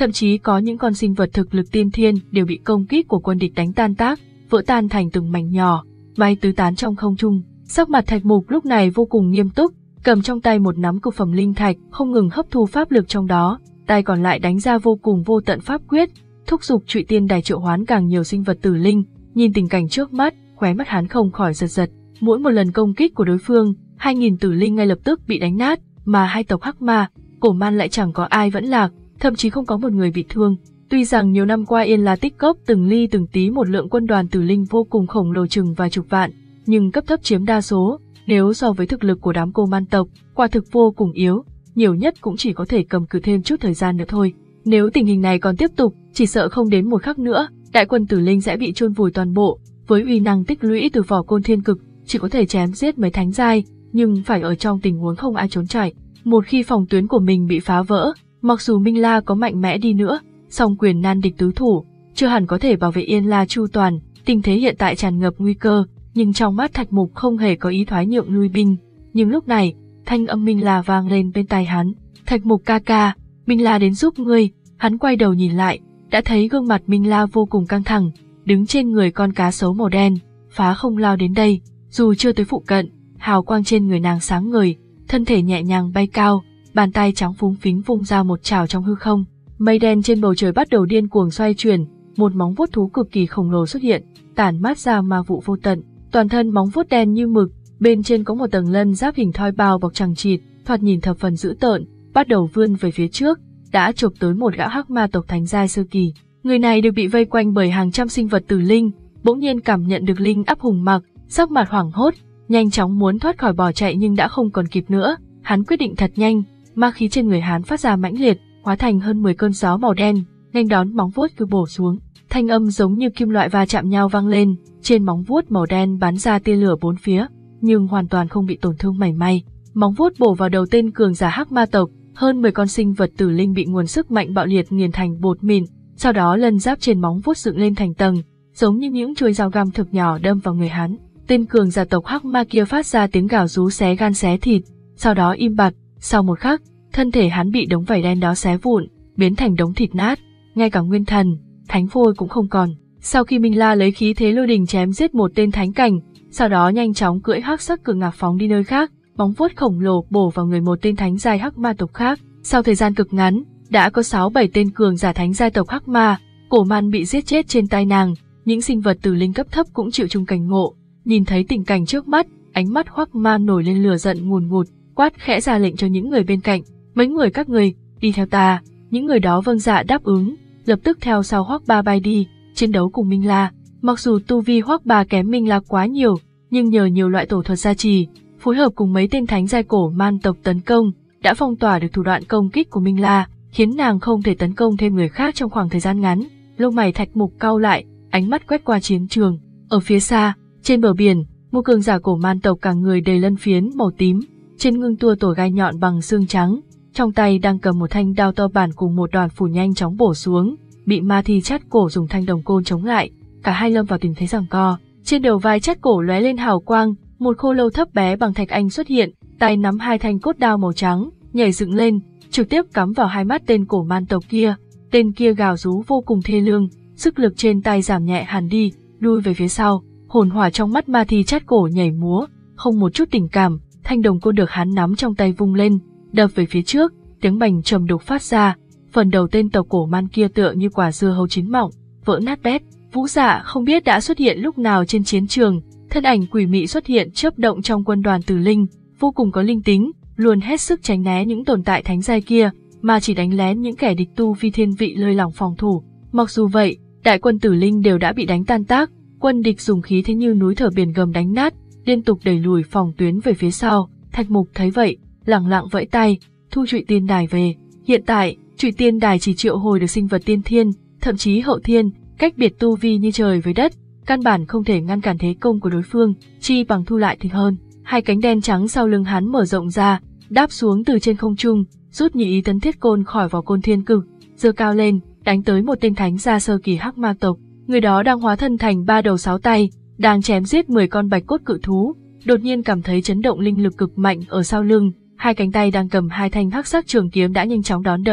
thậm chí có những con sinh vật thực lực tiên thiên đều bị công kích của quân địch đánh tan tác, vỡ tan thành từng mảnh nhỏ, bay tứ tán trong không trung. Sắc mặt Thạch Mục lúc này vô cùng nghiêm túc, cầm trong tay một nắm cực phẩm linh thạch, không ngừng hấp thu pháp lực trong đó, tay còn lại đánh ra vô cùng vô tận pháp quyết, thúc giục Trụy Tiên Đài triệu hoán càng nhiều sinh vật tử linh. Nhìn tình cảnh trước mắt, khóe mắt hắn không khỏi giật giật. Mỗi một lần công kích của đối phương, hai nghìn tử linh ngay lập tức bị đánh nát, mà hai tộc Hắc Ma, Cổ Man lại chẳng có ai vẫn lạc, thậm chí không có một người bị thương. Tuy rằng nhiều năm qua Yên La tích góp từng ly từng tí một lượng quân đoàn tử linh vô cùng khổng lồ chừng vài chục vạn, nhưng cấp thấp chiếm đa số, nếu so với thực lực của đám Cô Man tộc, quả thực vô cùng yếu, nhiều nhất cũng chỉ có thể cầm cự thêm chút thời gian nữa thôi. Nếu tình hình này còn tiếp tục, chỉ sợ không đến một khắc nữa, đại quân tử linh sẽ bị chôn vùi toàn bộ. Với uy năng tích lũy từ vỏ côn thiên cực, chỉ có thể chém giết mấy thánh giai, nhưng phải ở trong tình huống không ai trốn chạy. Một khi phòng tuyến của mình bị phá vỡ, mặc dù Minh La có mạnh mẽ đi nữa, song quyền nan địch tứ thủ, chưa hẳn có thể bảo vệ Yên La chu toàn. Tình thế hiện tại tràn ngập nguy cơ, nhưng trong mắt Thạch Mục không hề có ý thoái nhượng lui binh. Nhưng lúc này, thanh âm Minh La vang lên bên tai hắn. Thạch Mục ca ca, Minh La đến giúp ngươi. Hắn quay đầu nhìn lại, đã thấy gương mặt Minh La vô cùng căng thẳng, đứng trên người con cá sấu màu đen, phá không lao đến đây. Dù chưa tới phụ cận, hào quang trên người nàng sáng ngời, thân thể nhẹ nhàng bay cao, bàn tay trắng phúng phính vung ra một chảo trong hư không. Mây đen trên bầu trời bắt đầu điên cuồng xoay chuyển, một móng vuốt thú cực kỳ khổng lồ xuất hiện, tản mát ra ma vụ vô tận. Toàn thân móng vuốt đen như mực, bên trên có một tầng lân giáp hình thoi bao bọc chằng chịt, thoạt nhìn thập phần dữ tợn, bắt đầu vươn về phía trước, đã chộp tới một gã Hắc Ma tộc thánh giai sơ kỳ. Người này được bị vây quanh bởi hàng trăm sinh vật tử linh, bỗng nhiên cảm nhận được linh áp hùng mặc, sắc mặt hoảng hốt, nhanh chóng muốn thoát khỏi bỏ chạy nhưng đã không còn kịp nữa. Hắn quyết định thật nhanh, ma khí trên người hắn phát ra mãnh liệt, hóa thành hơn mười cơn gió màu đen, nghênh đón móng vuốt cứ bổ xuống. Thanh âm giống như kim loại va chạm nhau vang lên, trên móng vuốt màu đen bắn ra tia lửa bốn phía, nhưng hoàn toàn không bị tổn thương mảy may. Móng vuốt bổ vào đầu tên cường giả Hắc Ma tộc, hơn mười con sinh vật tử linh bị nguồn sức mạnh bạo liệt nghiền thành bột mịn, sau đó lân giáp trên móng vuốt dựng lên thành tầng, giống như những chuôi dao găm thực nhỏ đâm vào người hắn. Tên cường giả tộc Hắc Ma kia phát ra tiếng gào rú xé gan xé thịt, sau đó im bặt. Sau một khắc, thân thể hắn bị đống vảy đen đó xé vụn, biến thành đống thịt nát, ngay cả nguyên thần, thánh phôi cũng không còn. Sau khi Minh La lấy khí thế lôi đình chém giết một tên thánh cảnh, sau đó nhanh chóng cưỡi hắc sắc cự ngạc phóng đi nơi khác, móng vuốt khổng lồ bổ vào người một tên thánh giai Hắc Ma tộc khác. Sau thời gian cực ngắn, đã có sáu bảy tên cường giả thánh giai tộc Hắc Ma, Cổ Man bị giết chết trên tay nàng, những sinh vật tử linh cấp thấp cũng chịu chung cảnh ngộ. Nhìn thấy tình cảnh trước mắt, ánh mắt Hoắc Ma nổi lên lửa giận ngùn ngụt, quát khẽ ra lệnh cho những người bên cạnh, mấy người các người, đi theo ta. Những người đó vâng dạ đáp ứng, lập tức theo sau Hoắc Ba bay đi, chiến đấu cùng Minh La. Mặc dù tu vi Hoắc Ba kém Minh La quá nhiều, nhưng nhờ nhiều loại tổ thuật gia trì, phối hợp cùng mấy tên thánh giai Cổ Man tộc tấn công, đã phong tỏa được thủ đoạn công kích của Minh La, khiến nàng không thể tấn công thêm người khác trong khoảng thời gian ngắn. Lông mày Thạch Mục cau lại, ánh mắt quét qua chiến trường. Ở phía xa, trên bờ biển, một cường giả Cổ Man tộc cả người đầy lân phiến màu tím, trên ngưng tua tổ gai nhọn bằng xương trắng, trong tay đang cầm một thanh đao to bản cùng một đoàn phủ nhanh chóng bổ xuống, bị Ma Thi Chát Cổ dùng thanh đồng côn chống lại, cả hai lâm vào tình thế giằng co. Trên đầu vai Chát Cổ lóe lên hào quang, một khô lâu thấp bé bằng thạch anh xuất hiện, tay nắm hai thanh cốt đao màu trắng, nhảy dựng lên, trực tiếp cắm vào hai mắt tên Cổ Man tộc kia. Tên kia gào rú vô cùng thê lương, sức lực trên tay giảm nhẹ hẳn đi, lui về phía sau. Hồn hỏa trong mắt Ma Thi Chát Cổ nhảy múa, không một chút tình cảm, thanh đồng côn được hắn nắm trong tay vung lên, đập về phía trước, tiếng bành trầm đục phát ra, phần đầu tên tộc Cổ Man kia tựa như quả dưa hấu chín mọng, vỡ nát bét. Vũ Dạ không biết đã xuất hiện lúc nào trên chiến trường, thân ảnh quỷ mị xuất hiện chớp động trong quân đoàn tử linh, vô cùng có linh tính, luôn hết sức tránh né những tồn tại thánh giai kia, mà chỉ đánh lén những kẻ địch tu vi thiên vị lơi lỏng phòng thủ. Mặc dù vậy, đại quân tử linh đều đã bị đánh tan tác, quân địch dùng khí thế như núi thở biển gầm đánh nát, liên tục đẩy lùi phòng tuyến về phía sau. Thạch Mục thấy vậy, lẳng lặng vẫy tay, thu Trụy Tiên Đài về. Hiện tại, Trụy Tiên Đài chỉ triệu hồi được sinh vật tiên thiên, thậm chí hậu thiên, cách biệt tu vi như trời với đất, căn bản không thể ngăn cản thế công của đối phương, chi bằng thu lại thì hơn. Hai cánh đen trắng sau lưng hắn mở rộng ra, đáp xuống từ trên không trung, rút Nhị Ý Tấn Thiết Côn khỏi vỏ côn thiên cực, giơ cao lên, đánh tới một tên thánh gia sơ kỳ Hắc Ma tộc. Người đó đang hóa thân thành ba đầu sáu tay, đang chém giết mười con bạch cốt cự thú, đột nhiên cảm thấy chấn động linh lực cực mạnh ở sau lưng, hai cánh tay đang cầm hai thanh hắc sắc trường kiếm đã nhanh chóng đón đỡ,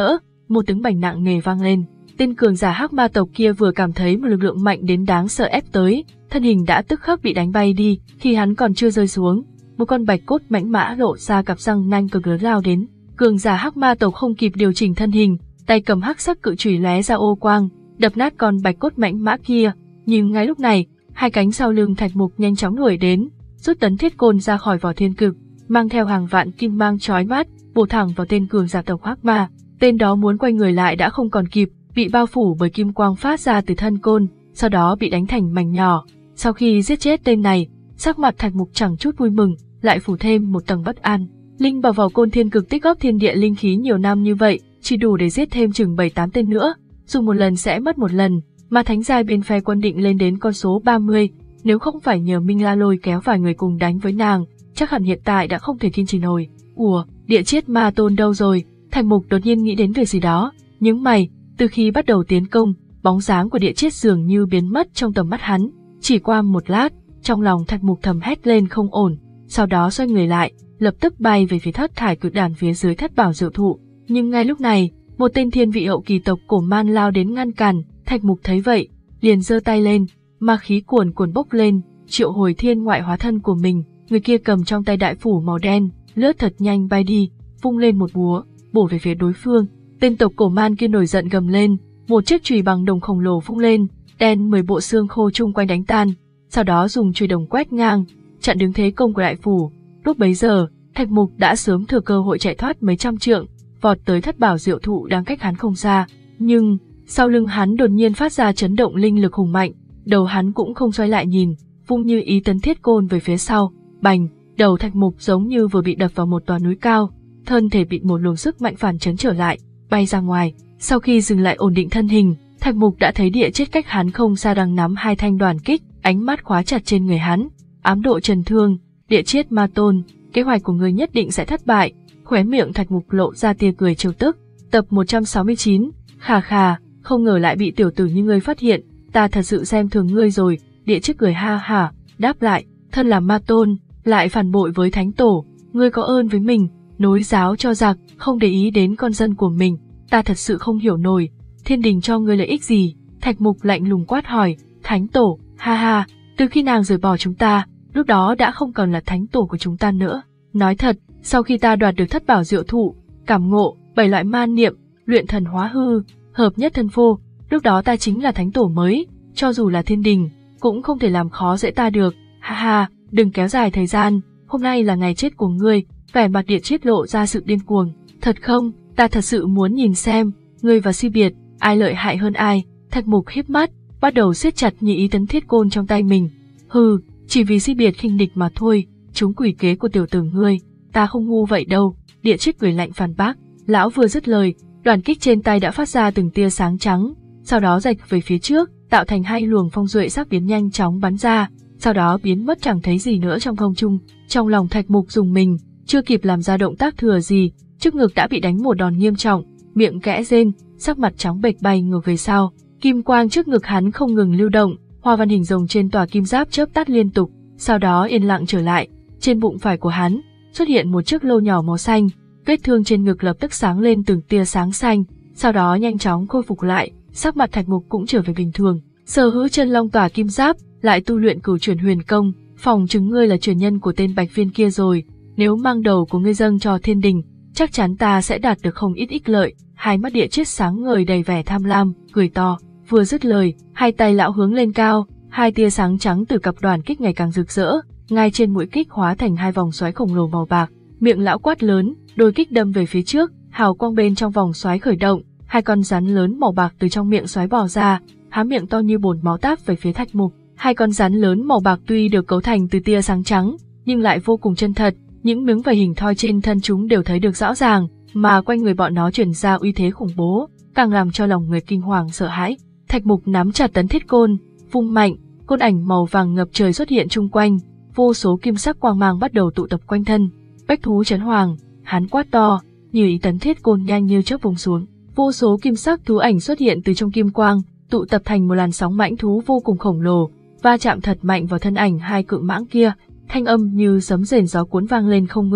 một tiếng bành nặng nề vang lên. Tên cường giả hắc ma tộc kia vừa cảm thấy một lực lượng mạnh đến đáng sợ ép tới, thân hình đã tức khắc bị đánh bay đi, khi hắn còn chưa rơi xuống, một con bạch cốt mãnh mã lộ ra cặp răng nanh cực lớn lao đến. Cường giả hắc ma tộc không kịp điều chỉnh thân hình, tay cầm hắc sắc cự chùy lóe ra ô quang, đập nát con bạch cốt mãnh mã kia. Nhưng ngay lúc này, hai cánh sau lưng Thạch Mục nhanh chóng đuổi đến, rút tấn thiết côn ra khỏi vỏ thiên cực, mang theo hàng vạn kim mang chói mắt, bổ thẳng vào tên cường giả tộc hắc ma. Tên đó muốn quay người lại đã không còn kịp, bị bao phủ bởi kim quang phát ra từ thân côn, sau đó bị đánh thành mảnh nhỏ. Sau khi giết chết tên này, sắc mặt Thạch Mục chẳng chút vui mừng, lại phủ thêm một tầng bất an. Linh bảo vào côn thiên cực tích góp thiên địa linh khí nhiều năm như vậy, chỉ đủ để giết thêm chừng bảy tám tên nữa, dùng một lần sẽ mất một lần, mà thánh giai bên phe quân định lên đến con số ba mươi, nếu không phải nhờ Minh La lôi kéo vài người cùng đánh với nàng, chắc hẳn hiện tại đã không thể kiên trì nổi. Ủa, địa chiết ma tôn đâu rồi? Thạch Mục đột nhiên nghĩ đến việc gì đó, nhướng mày. Từ khi bắt đầu tiến công, bóng dáng của địa chiết dường như biến mất trong tầm mắt hắn. Chỉ qua một lát, trong lòng Thạch Mục thầm hét lên không ổn, sau đó xoay người lại, lập tức bay về phía thất thải cực đàn phía dưới thất bảo diệu thụ. Nhưng ngay lúc này, một tên thiên vị hậu kỳ tộc cổ man lao đến ngăn cản. Thạch Mục thấy vậy, liền giơ tay lên, ma khí cuồn cuộn bốc lên, triệu hồi thiên ngoại hóa thân của mình. Người kia cầm trong tay đại phủ màu đen, lướt thật nhanh bay đi, vung lên một búa, bổ về phía đối phương. Tên tộc cổ man kia nổi giận gầm lên, một chiếc chùy bằng đồng khổng lồ vung lên, đen mười bộ xương khô chung quanh đánh tan, sau đó dùng chùy đồng quét ngang, chặn đứng thế công của đại phủ. Lúc bấy giờ, Thạch Mục đã sớm thừa cơ hội chạy thoát mấy trăm trượng, vọt tới thất bảo diệu thụ đang cách hắn không xa. Nhưng sau lưng hắn đột nhiên phát ra chấn động linh lực hùng mạnh, đầu hắn cũng không xoay lại nhìn, vung như ý tấn thiết côn về phía sau. Bành, đầu Thạch Mục giống như vừa bị đập vào một tòa núi cao, thân thể bị một luồng sức mạnh phản chấn trở lại, bay ra ngoài. Sau khi dừng lại ổn định thân hình, Thạch Mục đã thấy địa chiết cách hắn không xa đang nắm hai thanh đoàn kích, ánh mắt khóa chặt trên người hắn. Ám độ trần thương, địa chiết ma tôn, kế hoạch của ngươi nhất định sẽ thất bại. Khóe miệng Thạch Mục lộ ra tia cười trêu tức. Tập một trăm sáu mươi chín, khà khà, không ngờ lại bị tiểu tử như ngươi phát hiện, ta thật sự xem thường ngươi rồi. Địa chiết cười ha hả, đáp lại, thân là ma tôn, lại phản bội với thánh tổ, ngươi có ơn với mình, nối giáo cho giặc, không để ý đến con dân của mình, ta thật sự không hiểu nổi, thiên đình cho ngươi lợi ích gì? Thạch Mục lạnh lùng quát hỏi. Thánh tổ, ha ha, từ khi nàng rời bỏ chúng ta, lúc đó đã không còn là thánh tổ của chúng ta nữa. Nói thật, sau khi ta đoạt được thất bảo diệu thụ, cảm ngộ bảy loại man niệm, luyện thần hóa hư, hợp nhất thân phô, lúc đó ta chính là thánh tổ mới, cho dù là thiên đình, cũng không thể làm khó dễ ta được. Ha ha, đừng kéo dài thời gian, hôm nay là ngày chết của ngươi. Vẻ mặt địa chiết lộ ra sự điên cuồng. Thật không, ta thật sự muốn nhìn xem, ngươi và Si Biệt, ai lợi hại hơn ai. Thạch Mục híp mắt, bắt đầu siết chặt như ý tấn thiết côn trong tay mình. Hừ, chỉ vì Si Biệt khinh địch mà thôi, chúng quỷ kế của tiểu tử ngươi, ta không ngu vậy đâu. Địa chiết cười lạnh phản bác. Lão vừa dứt lời, đoàn kích trên tay đã phát ra từng tia sáng trắng, sau đó rạch về phía trước, tạo thành hai luồng phong duệ sắc biến nhanh chóng bắn ra, sau đó biến mất chẳng thấy gì nữa trong không trung. Trong lòng Thạch Mục rùng mình, chưa kịp làm ra động tác thừa gì, trước ngực đã bị đánh một đòn nghiêm trọng, miệng kẽ rên, sắc mặt trắng bệch bay ngược về sau. Kim quang trước ngực hắn không ngừng lưu động, hoa văn hình rồng trên tòa kim giáp chớp tắt liên tục, sau đó yên lặng trở lại. Trên bụng phải của hắn xuất hiện một chiếc lô nhỏ màu xanh, vết thương trên ngực lập tức sáng lên từng tia sáng xanh, sau đó nhanh chóng khôi phục lại, sắc mặt Thạch Mục cũng trở về bình thường. Sở hữu chân long tòa kim giáp, lại tu luyện cửu chuyển huyền công, phòng chứng ngươi là truyền nhân của tên Bạch Viên kia rồi. Nếu mang đầu của ngươi dâng cho thiên đình, chắc chắn ta sẽ đạt được không ít ích lợi. Hai mắt địa chiết sáng ngời đầy vẻ tham lam, cười to. Vừa dứt lời, hai tay lão hướng lên cao, hai tia sáng trắng từ cặp đoàn kích ngày càng rực rỡ, ngay trên mũi kích hóa thành hai vòng xoáy khổng lồ màu bạc. Miệng lão quát lớn, đôi kích đâm về phía trước, hào quang bên trong vòng xoáy khởi động, hai con rắn lớn màu bạc từ trong miệng xoáy bò ra, há miệng to như bồn máu táp về phía Thạch Mục. Hai con rắn lớn màu bạc tuy được cấu thành từ tia sáng trắng, nhưng lại vô cùng chân thật. Những miếng vảy hình thoi trên thân chúng đều thấy được rõ ràng, mà quanh người bọn nó truyền ra uy thế khủng bố, càng làm cho lòng người kinh hoàng sợ hãi. Thạch Mục nắm chặt tấn thiết côn, vung mạnh, côn ảnh màu vàng ngập trời xuất hiện chung quanh, vô số kim sắc quang mang bắt đầu tụ tập quanh thân. Bách thú chấn hoàng, hắn quát to, như ý tấn thiết côn nhanh như chớp vung xuống, vô số kim sắc thú ảnh xuất hiện từ trong kim quang, tụ tập thành một làn sóng mãnh thú vô cùng khổng lồ, va chạm thật mạnh vào thân ảnh hai cự mãng kia. Thanh âm như sấm rền gió cuốn vang lên không ngừng,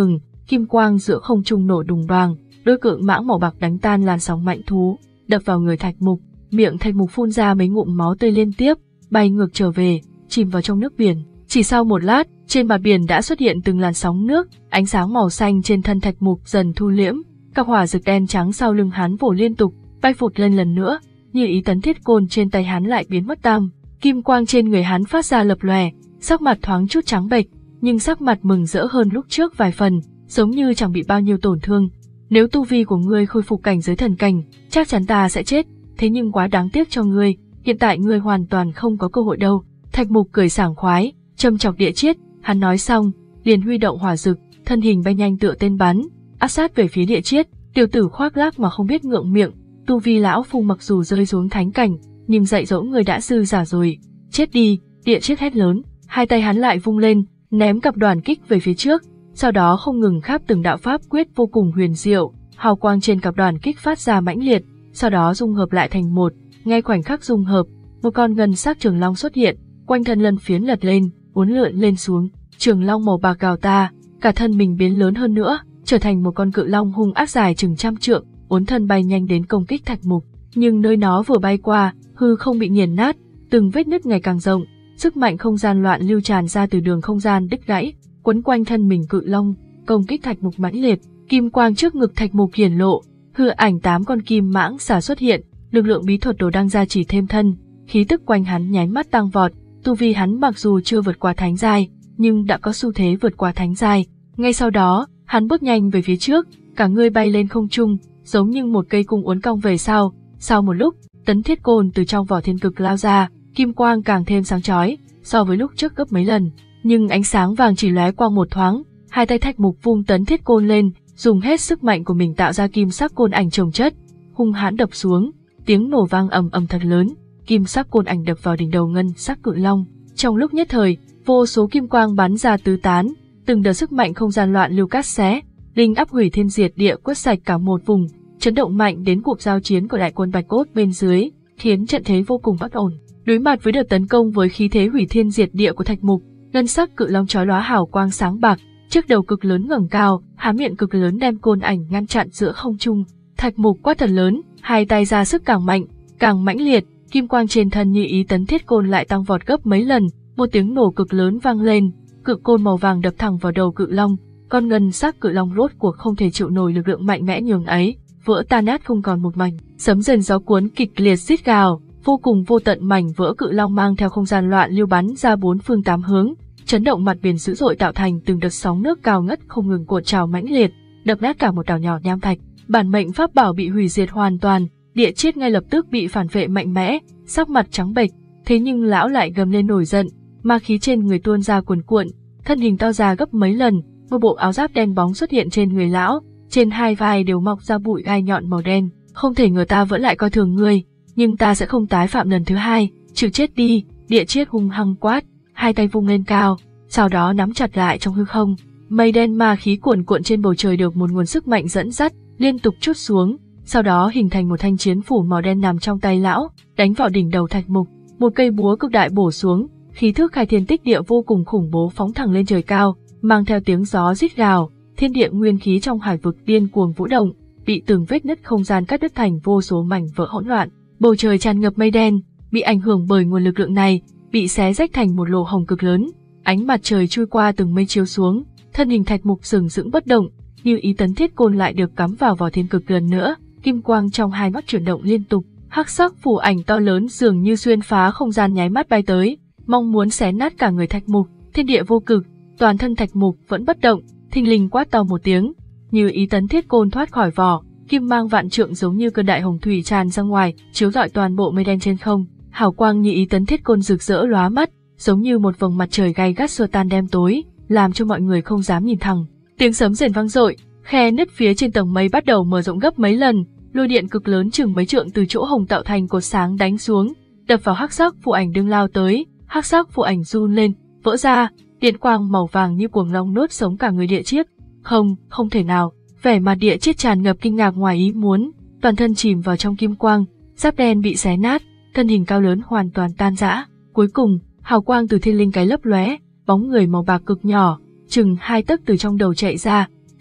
kim quang giữa không trung nổ đùng đoàng, đôi cự mãng màu bạc đánh tan làn sóng mạnh thú, đập vào người Thạch Mục, miệng Thạch Mục phun ra mấy ngụm máu tươi liên tiếp, bay ngược trở về, chìm vào trong nước biển. Chỉ sau một lát, trên mặt biển đã xuất hiện từng làn sóng nước, ánh sáng màu xanh trên thân Thạch Mục dần thu liễm, các hỏa rực đen trắng sau lưng hắn vồ liên tục, bay phụt lên lần nữa, như ý tấn thiết côn trên tay hắn lại biến mất tăm. Kim quang trên người hắn phát ra lập lòe, sắc mặt thoáng chút trắng bệch, nhưng sắc mặt mừng rỡ hơn lúc trước vài phần, giống như chẳng bị bao nhiêu tổn thương. Nếu tu vi của ngươi khôi phục cảnh giới thần cảnh, chắc chắn ta sẽ chết, thế nhưng quá đáng tiếc cho ngươi, hiện tại ngươi hoàn toàn không có cơ hội đâu. Thạch Mục cười sảng khoái, châm chọc địa chiết, hắn nói xong, liền huy động hỏa dực, thân hình bay nhanh tựa tên bắn, áp sát về phía địa chiết. Tiểu tử khoác lác mà không biết ngượng miệng, tu vi lão phu mặc dù rơi xuống thánh cảnh, nhưng dạy dỗ người đã dư giả rồi. Chết đi, địa chiết hét lớn, hai tay hắn lại vung lên, ném cặp đoàn kích về phía trước, sau đó không ngừng kháp từng đạo pháp quyết vô cùng huyền diệu, hào quang trên cặp đoàn kích phát ra mãnh liệt, sau đó dung hợp lại thành một. Ngay khoảnh khắc dung hợp, một con ngân sắc trường long xuất hiện, quanh thân lân phiến lật lên, uốn lượn lên xuống, trường long màu bạc gào ta, cả thân mình biến lớn hơn nữa, trở thành một con cự long hung ác dài chừng trăm trượng, uốn thân bay nhanh đến công kích Thạch Mục. Nhưng nơi nó vừa bay qua, hư không bị nghiền nát, từng vết nứt ngày càng rộng, sức mạnh không gian loạn lưu tràn ra từ đường không gian đứt gãy, quấn quanh thân mình cự long, công kích Thạch Mục mãnh liệt. Kim quang trước ngực Thạch Mục hiển lộ, hư ảnh tám con kim mãng xà xuất hiện, lực lượng bí thuật đồ đang gia trì thêm thân, khí tức quanh hắn nháy mắt tăng vọt, tu vi hắn mặc dù chưa vượt qua thánh giai, nhưng đã có xu thế vượt qua thánh giai. Ngay sau đó, hắn bước nhanh về phía trước, cả người bay lên không trung, giống như một cây cung uốn cong về sau. Sau một lúc, tấn thiết côn từ trong vỏ thiên cực lao ra, kim quang càng thêm sáng chói, so với lúc trước gấp mấy lần. Nhưng ánh sáng vàng chỉ lóe qua một thoáng, hai tay Thạch Mục vung tấn thiết côn lên, dùng hết sức mạnh của mình tạo ra kim sắc côn ảnh chồng chất, hung hãn đập xuống, tiếng nổ vang ầm ầm thật lớn, kim sắc côn ảnh đập vào đỉnh đầu ngân sắc cự long. Trong lúc nhất thời, vô số kim quang bắn ra tứ tán, từng đợt sức mạnh không gian loạn lưu cắt xé, linh áp hủy thiên diệt địa quét sạch cả một vùng, chấn động mạnh đến cuộc giao chiến của đại quân Bạch Cốt bên dưới, khiến trận thế vô cùng bất ổn. Đối mặt với đợt tấn công với khí thế hủy thiên diệt địa của Thạch Mục, ngân sắc cự long chói lóa hào quang sáng bạc, chiếc đầu cực lớn ngẩng cao, há miệng cực lớn đem côn ảnh ngăn chặn giữa không trung. Thạch Mục quát thật lớn, hai tay ra sức càng mạnh, càng mãnh liệt, kim quang trên thân như ý tấn thiết côn lại tăng vọt gấp mấy lần, một tiếng nổ cực lớn vang lên, cự côn màu vàng đập thẳng vào đầu cự long, con ngân sắc cự long rốt cuộc không thể chịu nổi lực lượng mạnh mẽ nhường ấy, vỡ tan nát không còn một mảnh. Sấm rền gió cuốn kịch liệt rít gào, vô cùng vô tận mảnh vỡ cự long mang theo không gian loạn lưu bắn ra bốn phương tám hướng, chấn động mặt biển dữ dội tạo thành từng đợt sóng nước cao ngất không ngừng cuộn trào mãnh liệt, đập nát cả một đảo nhỏ nham thạch. Bản mệnh pháp bảo bị hủy diệt hoàn toàn, địa chiết ngay lập tức bị phản vệ mạnh mẽ, sắc mặt trắng bệch, thế nhưng lão lại gầm lên nổi giận, ma khí trên người tuôn ra cuồn cuộn, thân hình to ra gấp mấy lần, một bộ áo giáp đen bóng xuất hiện trên người lão, trên hai vai đều mọc ra bụi gai nhọn màu đen. Không thể ngờ ta vẫn lại coi thường ngươi, nhưng ta sẽ không tái phạm lần thứ hai, chịu chết đi. Địa chiết hung hăng quát, hai tay vung lên cao, sau đó nắm chặt lại trong hư không. Mây đen ma khí cuồn cuộn trên bầu trời được một nguồn sức mạnh dẫn dắt, liên tục trút xuống, sau đó hình thành một thanh chiến phủ màu đen nằm trong tay lão, đánh vào đỉnh đầu Thạch Mục. Một cây búa cực đại bổ xuống, khí thức khai thiên tích địa vô cùng khủng bố phóng thẳng lên trời cao, mang theo tiếng gió rít gào, thiên địa nguyên khí trong hải vực điên cuồng vũ động, bị từng vết nứt không gian cắt đứt thành vô số mảnh vỡ hỗn loạn. Bầu trời tràn ngập mây đen, bị ảnh hưởng bởi nguồn lực lượng này, bị xé rách thành một lỗ hổng cực lớn. Ánh mặt trời chui qua từng mây chiếu xuống, thân hình Thạch Mục sừng sững bất động, như ý tấn thiết côn lại được cắm vào vỏ thiên cực lần nữa, kim quang trong hai mắt chuyển động liên tục, hắc sắc phù ảnh to lớn dường như xuyên phá không gian nháy mắt bay tới, mong muốn xé nát cả người Thạch Mục. Thiên địa vô cực, toàn thân Thạch Mục vẫn bất động, thình lình quát to một tiếng, như ý tấn thiết côn thoát khỏi vỏ, kim mang vạn trượng giống như cơn đại hồng thủy tràn ra ngoài, chiếu rọi toàn bộ mây đen trên không. Hào quang như ý tấn thiết côn rực rỡ lóa mắt, giống như một vầng mặt trời gay gắt xua tan đêm tối, làm cho mọi người không dám nhìn thẳng. Tiếng sấm rền vang dội, khe nứt phía trên tầng mây bắt đầu mở rộng gấp mấy lần, lôi điện cực lớn chừng mấy trượng từ chỗ hồng tạo thành cột sáng đánh xuống, đập vào hắc sắc phù ảnh đương lao tới. Hắc sắc phù ảnh run lên, vỡ ra, điện quang màu vàng như cuồng long nuốt sống cả người địa chiết. Không, không thể nào. Vẻ mặt địa chiết tràn ngập kinh ngạc ngoài ý muốn, toàn thân chìm vào trong kim quang, giáp đen bị xé nát, thân hình cao lớn hoàn toàn tan rã. Cuối cùng, hào quang từ thiên linh cái lấp lóe, bóng người màu bạc cực nhỏ, chừng hai tấc từ trong đầu chạy ra,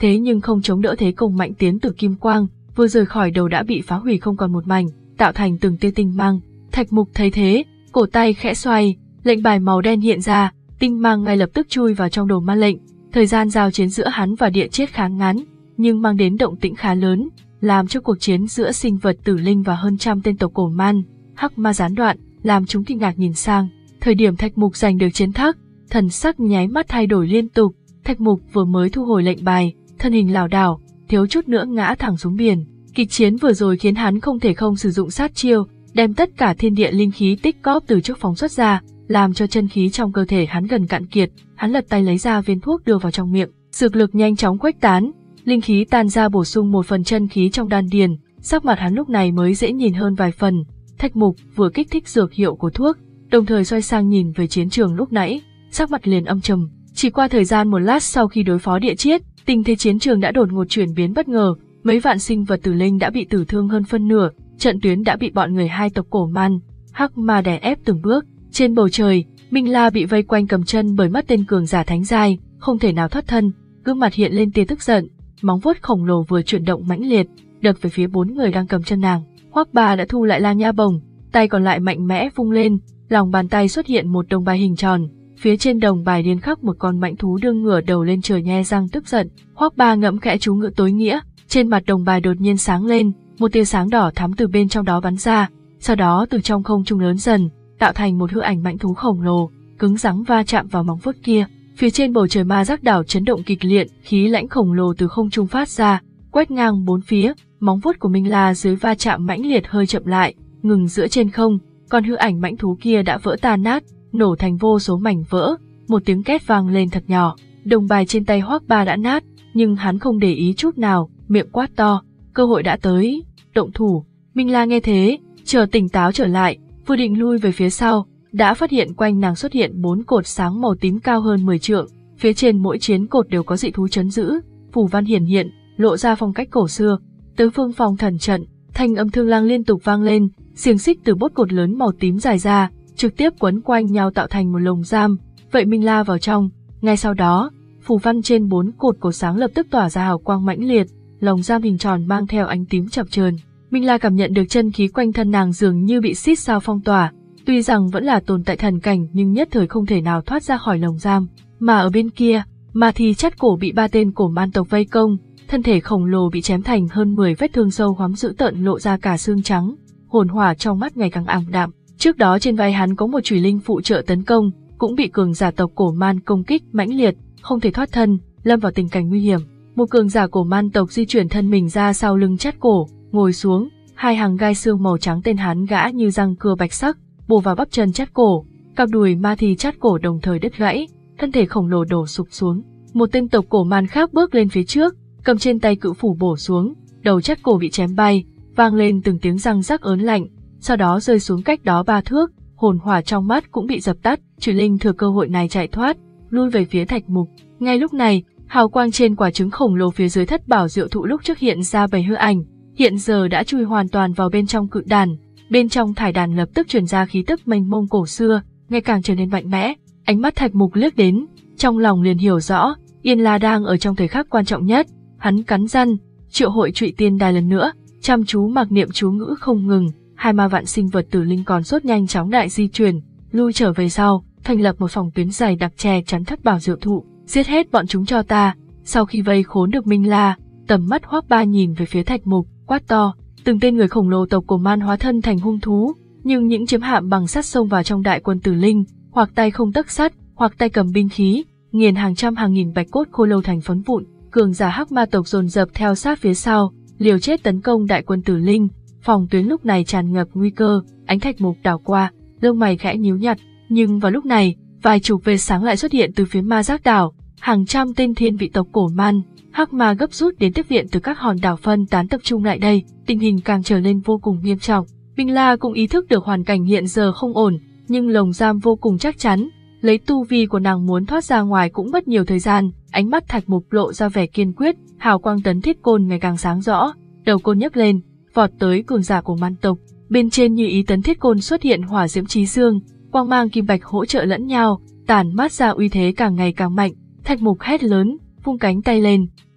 thế nhưng không chống đỡ thế công mạnh tiến từ kim quang, vừa rời khỏi đầu đã bị phá hủy không còn một mảnh, tạo thành từng tia tinh mang. Thạch Mục thấy thế, cổ tay khẽ xoay, lệnh bài màu đen hiện ra, tinh mang ngay lập tức chui vào trong đồ ma lệnh. Thời gian giao chiến giữa hắn và địa chết khá ngắn, nhưng mang đến động tĩnh khá lớn, làm cho cuộc chiến giữa sinh vật tử linh và hơn trăm tên tộc cổ man, hắc ma gián đoạn, làm chúng kinh ngạc nhìn sang. Thời điểm Thạch Mục giành được chiến thắng, thần sắc nháy mắt thay đổi liên tục. Thạch Mục vừa mới thu hồi lệnh bài, thân hình lảo đảo, thiếu chút nữa ngã thẳng xuống biển. Kịch chiến vừa rồi khiến hắn không thể không sử dụng sát chiêu, đem tất cả thiên địa linh khí tích cóp từ trước phóng xuất ra, làm cho chân khí trong cơ thể hắn gần cạn kiệt. Hắn lật tay lấy ra viên thuốc đưa vào trong miệng, dược lực nhanh chóng khuếch tán, linh khí tan ra bổ sung một phần chân khí trong đan điền, sắc mặt hắn lúc này mới dễ nhìn hơn vài phần. Thạch Mục vừa kích thích dược hiệu của thuốc, đồng thời xoay sang nhìn về chiến trường lúc nãy, sắc mặt liền âm trầm. Chỉ qua thời gian một lát sau khi đối phó địa chiết, tình thế chiến trường đã đột ngột chuyển biến bất ngờ, mấy vạn sinh vật tử linh đã bị tử thương hơn phân nửa, trận tuyến đã bị bọn người hai tộc cổ man, hắc ma đè ép từng bước. Trên bầu trời, Minh La bị vây quanh cầm chân bởi mắt tên cường giả thánh giai, không thể nào thoát thân, gương mặt hiện lên tia tức giận, móng vuốt khổng lồ vừa chuyển động mãnh liệt, đập về phía bốn người đang cầm chân nàng. Hoắc Ba đã thu lại La Nha Bồng, tay còn lại mạnh mẽ vung lên, lòng bàn tay xuất hiện một đồng bài hình tròn, phía trên đồng bài điên khắc một con mãnh thú đương ngửa đầu lên trời nhe răng tức giận. Hoắc Ba ngẫm khẽ chú ngữ tối nghĩa, trên mặt đồng bài đột nhiên sáng lên, một tia sáng đỏ thắm từ bên trong đó bắn ra, sau đó từ trong không trung lớn dần, tạo thành một hư ảnh mãnh thú khổng lồ, cứng rắn va chạm vào móng vuốt kia. Phía trên bầu trời ma giác đảo chấn động kịch liệt, khí lãnh khổng lồ từ không trung phát ra, quét ngang bốn phía, móng vuốt của Minh La dưới va chạm mãnh liệt hơi chậm lại, ngừng giữa trên không, còn hư ảnh mãnh thú kia đã vỡ tan nát, nổ thành vô số mảnh vỡ, một tiếng két vang lên thật nhỏ. Đồng bài trên tay Hoắc Ba đã nát, nhưng hắn không để ý chút nào, miệng quát to, cơ hội đã tới, động thủ. Minh La nghe thế, chờ tỉnh táo trở lại, vừa định lui về phía sau, đã phát hiện quanh nàng xuất hiện bốn cột sáng màu tím cao hơn mười trượng, phía trên mỗi chiến cột đều có dị thú trấn giữ, phù văn hiển hiện, lộ ra phong cách cổ xưa. Tứ phương phong thần trận, thanh âm thương lang liên tục vang lên, xiềng xích từ bốt cột lớn màu tím dài ra, trực tiếp quấn quanh nhau tạo thành một lồng giam. Vậy Minh La vào trong, ngay sau đó, phù văn trên bốn cột cổ sáng lập tức tỏa ra hào quang mãnh liệt, lồng giam hình tròn mang theo ánh tím chập chờn. Minh La cảm nhận được chân khí quanh thân nàng dường như bị xít sao phong tỏa, tuy rằng vẫn là tồn tại thần cảnh nhưng nhất thời không thể nào thoát ra khỏi lồng giam. Mà ở bên kia, Ma Thi Chắt Cổ bị ba tên cổ man tộc vây công, thân thể khổng lồ bị chém thành hơn mười vết thương sâu hoắm dữ tợn lộ ra cả xương trắng, hồn hỏa trong mắt ngày càng ảm đạm. Trước đó trên vai hắn có một chùy linh phụ trợ tấn công, cũng bị cường giả tộc cổ man công kích mãnh liệt, không thể thoát thân, lâm vào tình cảnh nguy hiểm. Một cường giả cổ man tộc di chuyển thân mình ra sau lưng Chắt Cổ, ngồi xuống, hai hàng gai xương màu trắng tên hắn gã như răng cưa bạch sắc, bổ vào bắp chân Chắt Cổ, cặp đùi Ma Thi Chắt Cổ đồng thời đứt gãy, thân thể khổng lồ đổ sụp xuống. Một tên tộc cổ man khác bước lên phía trước, cầm trên tay cự phủ bổ xuống, đầu Chắt Cổ bị chém bay, vang lên từng tiếng răng rắc ớn lạnh, sau đó rơi xuống cách đó ba thước, hồn hỏa trong mắt cũng bị dập tắt. Chủy linh thừa cơ hội này chạy thoát, lui về phía Thạch Mục. Ngay lúc này, hào quang trên quả trứng khổng lồ phía dưới thất bảo diệu thụ lúc trước hiện ra bảy hư ảnh, hiện giờ đã chui hoàn toàn vào bên trong cự đàn. Bên trong thải đàn lập tức truyền ra khí tức mênh mông cổ xưa, ngày càng trở nên mạnh mẽ. Ánh mắt Thạch Mục liếc đến, trong lòng liền hiểu rõ, Yên La đang ở trong thời khắc quan trọng nhất. Hắn cắn răng, triệu hội Trụy Tiên Đài lần nữa, chăm chú mặc niệm chú ngữ không ngừng. Hai ma vạn sinh vật tử linh còn sốt nhanh chóng đại di chuyển, lui trở về sau, thành lập một phòng tuyến dày đặc che chắn thất bảo diệu thụ, giết hết bọn chúng cho ta. Sau khi vây khốn được Minh La, tầm mắt Hoắc Ba nhìn về phía Thạch Mục, quát to, từng tên người khổng lồ tộc cổ man hóa thân thành hung thú, nhưng những chiếm hạm bằng sắt xông vào trong đại quân tử linh, hoặc tay không tấc sắt, hoặc tay cầm binh khí, nghiền hàng trăm hàng nghìn bạch cốt khô lâu thành phấn vụn. Cường giả hắc ma tộc dồn dập theo sát phía sau, liều chết tấn công đại quân tử linh. Phòng tuyến lúc này tràn ngập nguy cơ. Ánh Thạch Mục đảo qua, lông mày khẽ nhíu nhặt, nhưng vào lúc này, vài chục vệt sáng lại xuất hiện từ phía ma giác đảo, hàng trăm tên thiên vị tộc cổ man, hắc ma gấp rút đến tiếp viện từ các hòn đảo phân tán tập trung lại đây, tình hình càng trở nên vô cùng nghiêm trọng. Minh La cũng ý thức được hoàn cảnh hiện giờ không ổn, nhưng lồng giam vô cùng chắc chắn, lấy tu vi của nàng muốn thoát ra ngoài cũng mất nhiều thời gian. Ánh mắt Thạch Mục lộ ra vẻ kiên quyết, hào quang tấn thiết côn ngày càng sáng rõ, đầu côn nhấc lên, vọt tới cường giả của man tộc. Bên trên như ý tấn thiết côn xuất hiện hỏa diễm chí dương, quang mang kim bạch hỗ trợ lẫn nhau, tản mát ra uy thế càng ngày càng mạnh. Thạch Mục hét lớn, vung cánh tay lên,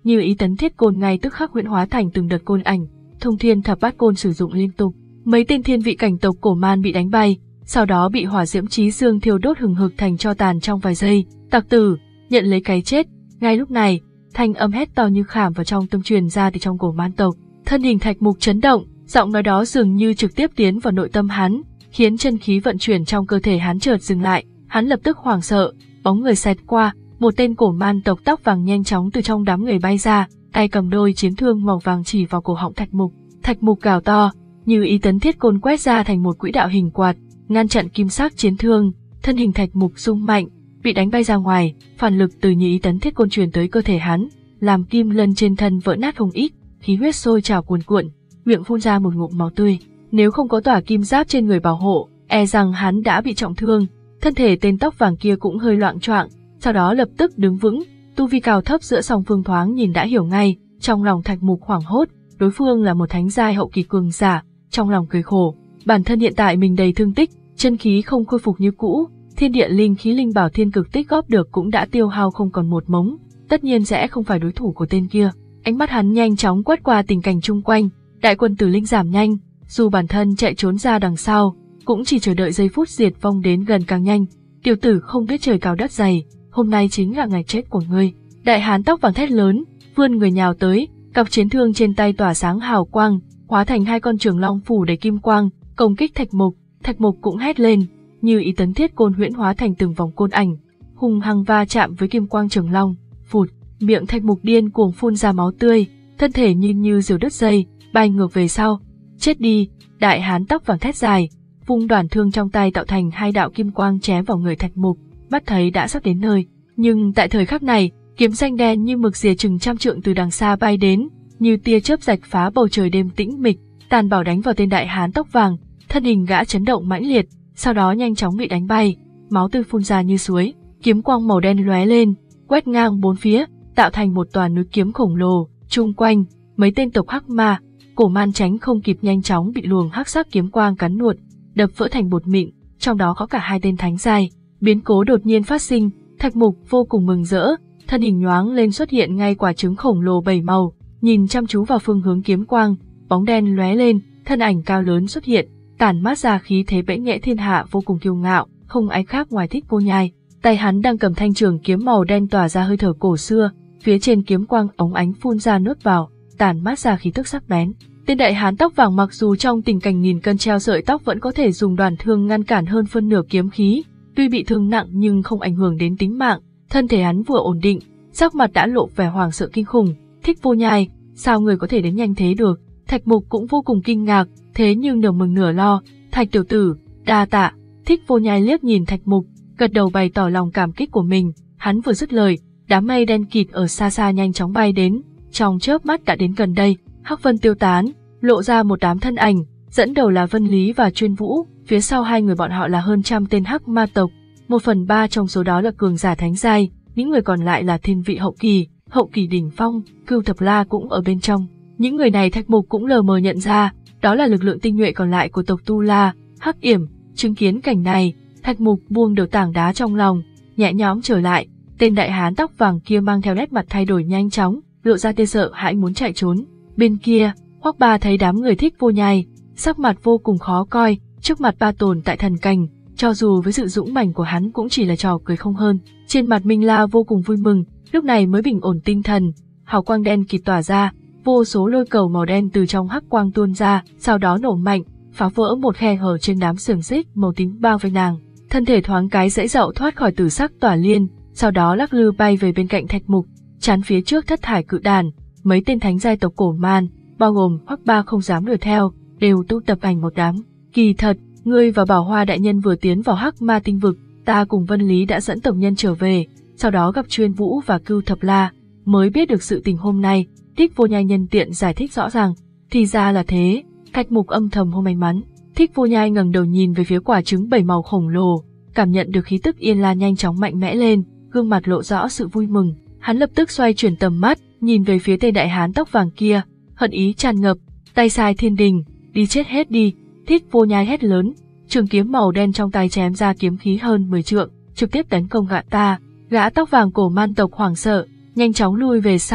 Như ý tấn thiết côn ngay tức khắc huyễn hóa thành từng đợt côn ảnh, thông thiên thập bát côn sử dụng liên tục. Mấy tên thiên vị cảnh tộc cổ man bị đánh bay, sau đó bị hỏa diễm chí dương thiêu đốt hừng hực thành tro tàn trong vài giây. Tặc tử, nhận lấy cái chết. Ngay lúc này, thanh âm hét to như khảm vào trong tâm truyền ra từ trong cổ man tộc. Thân hình Thạch Mục chấn động, giọng nói đó dường như trực tiếp tiến vào nội tâm hắn, khiến chân khí vận chuyển trong cơ thể hắn chợt dừng lại. Hắn lập tức hoảng sợ, bóng người xẹt qua, một tên cổ man tộc tóc vàng nhanh chóng từ trong đám người bay ra, tay cầm đôi chiến thương màu vàng chỉ vào cổ họng Thạch Mục. Thạch Mục gào to, như ý tấn thiết côn quét ra thành một quỹ đạo hình quạt, ngăn chặn kim sắc chiến thương. Thân hình Thạch Mục rung mạnh, bị đánh bay ra ngoài, phản lực từ như ý tấn thiết côn truyền tới cơ thể hắn, làm kim lân trên thân vỡ nát không ít, khí huyết sôi trào cuồn cuộn, miệng phun ra một ngụm máu tươi. Nếu không có tỏa kim giáp trên người bảo hộ, e rằng hắn đã bị trọng thương. Thân thể tên tóc vàng kia cũng hơi loạng choạng, sau đó lập tức đứng vững, tu vi cao thấp giữa song phương thoáng nhìn đã hiểu ngay. Trong lòng Thạch Mục hoảng hốt, đối phương là một thánh giai hậu kỳ cường giả, trong lòng cười khổ, bản thân hiện tại mình đầy thương tích, chân khí không khôi phục như cũ, thiên địa linh khí linh bảo thiên cực tích góp được cũng đã tiêu hao không còn một mống, tất nhiên sẽ không phải đối thủ của tên kia. Ánh mắt hắn nhanh chóng quét qua tình cảnh chung quanh, đại quân tử linh giảm nhanh, dù bản thân chạy trốn ra đằng sau, cũng chỉ chờ đợi giây phút diệt vong đến gần càng nhanh. Tiểu tử không biết trời cao đất dày, hôm nay chính là ngày chết của ngươi. Đại hán tóc vàng thét lớn, vươn người nhào tới, cặp chiến thương trên tay tỏa sáng hào quang, hóa thành hai con trường long phủ đầy kim quang, công kích Thạch Mục. Thạch Mục cũng hét lên, như ý tấn thiết côn huyễn hóa thành từng vòng côn ảnh, hung hăng va chạm với kim quang trường long. Phụt, miệng Thạch Mục điên cuồng phun ra máu tươi, thân thể như như diều đứt dây, bay ngược về sau. Chết đi! Đại hán tóc vàng thét dài, vung đoàn thương trong tay tạo thành hai đạo kim quang chém vào người Thạch Mục, mắt thấy đã sắp đến nơi. Nhưng tại thời khắc này, kiếm xanh đen như mực rìa chừng trăm trượng từ đằng xa bay đến, như tia chớp rạch phá bầu trời đêm tĩnh mịch, tàn bảo đánh vào tên đại hán tóc vàng. Thân hình gã chấn động mãnh liệt, sau đó nhanh chóng bị đánh bay, máu tươi phun ra như suối, kiếm quang màu đen lóe lên, quét ngang bốn phía, tạo thành một tòa núi kiếm khổng lồ. Chung quanh, mấy tên tộc hắc ma, cổ man tránh không kịp nhanh chóng bị luồng hắc sắc kiếm quang cắn nuốt, đập vỡ thành bột mịn, trong đó có cả hai tên thánh giai. Biến cố đột nhiên phát sinh, Thạch Mục vô cùng mừng rỡ, thân hình nhoáng lên xuất hiện ngay quả trứng khổng lồ bảy màu, nhìn chăm chú vào phương hướng kiếm quang, bóng đen lóe lên, thân ảnh cao lớn xuất hiện, tản mát ra khí thế bẽ nghẽ thiên hạ, vô cùng kiêu ngạo, không ai khác ngoài Thích Vô Nhai. Tay hắn đang cầm thanh trường kiếm màu đen tỏa ra hơi thở cổ xưa, phía trên kiếm quang óng ánh phun ra nuốt vào, tản mát ra khí tức sắc bén. Tên đại hán tóc vàng mặc dù trong tình cảnh nghìn cân treo sợi tóc vẫn có thể dùng đoàn thương ngăn cản hơn phân nửa kiếm khí, tuy bị thương nặng nhưng không ảnh hưởng đến tính mạng. Thân thể hắn vừa ổn định, sắc mặt đã lộ vẻ hoảng sợ kinh khủng. Thích Vô Nhai, sao người có thể đến nhanh thế được? Thạch Mục cũng vô cùng kinh ngạc, thế nhưng nửa mừng nửa lo. Thạch tiểu tử, đa tạ. Thích Vô Nhai liếc nhìn Thạch Mục, gật đầu bày tỏ lòng cảm kích của mình. Hắn vừa dứt lời, đám mây đen kịt ở xa xa nhanh chóng bay đến, trong chớp mắt đã đến gần đây. Hắc vân tiêu tán, lộ ra một đám thân ảnh, dẫn đầu là Vân Lý và Chuyên Vũ, phía sau hai người bọn họ là hơn trăm tên hắc ma tộc, một phần ba trong số đó là cường giả thánh giai, những người còn lại là thiên vị hậu kỳ, hậu kỳ đỉnh phong. Cưu Thập La cũng ở bên trong. Những người này Thạch Mục cũng lờ mờ nhận ra, đó là lực lượng tinh nhuệ còn lại của tộc Tu La. Hắc Yểm chứng kiến cảnh này, Thạch Mục buông đầu tảng đá trong lòng, nhẹ nhõm trở lại. Tên đại hán tóc vàng kia mang theo nét mặt thay đổi nhanh chóng, lộ ra tia sợ hãi muốn chạy trốn. Bên kia, Hoắc Ba thấy đám người Thích Vô Nhai, sắc mặt vô cùng khó coi, trước mặt ba tồn tại thần cảnh, cho dù với sự dũng mãnh của hắn cũng chỉ là trò cười không hơn. Trên mặt Minh La vô cùng vui mừng, lúc này mới bình ổn tinh thần, hào quang đen kịt tỏa ra, vô số lôi cầu màu đen từ trong hắc quang tuôn ra, sau đó nổ mạnh, phá vỡ một khe hở trên đám xiềng xích màu tím bao vây nàng. Thân thể thoáng cái dãy dậu thoát khỏi tử sắc tỏa liên, sau đó lắc lư bay về bên cạnh Thạch Mục, chắn phía trước thất thải cự đàn. Mấy tên thánh giai tộc cổ man, bao gồm Hoắc Ba không dám đuổi theo, đều tụ tập thành một đám. Kỳ thật, ngươi và Bảo Hoa đại nhân vừa tiến vào hắc ma tinh vực, ta cùng Vân Lý đã dẫn tộc nhân trở về, sau đó gặp Chuyên Vũ và Cưu Thập La, mới biết được sự tình hôm nay. Thích Vô Nhai nhân tiện giải thích rõ ràng. Thì ra là thế. Thạch Mục âm thầm hô may mắn. Thích Vô Nhai ngẩng đầu nhìn về phía quả trứng bảy màu khổng lồ, cảm nhận được khí tức Yên La nhanh chóng mạnh mẽ lên, gương mặt lộ rõ sự vui mừng. Hắn lập tức xoay chuyển tầm mắt, nhìn về phía tên đại hán tóc vàng kia, hận ý tràn ngập, tay sai thiên đình, đi chết hết đi. Thích Vô Nhai hét lớn, trường kiếm màu đen trong tay chém ra kiếm khí hơn mười trượng, trực tiếp tấn công gã ta. Gã tóc vàng cổ man tộc hoảng sợ, nhanh chóng lui về sau,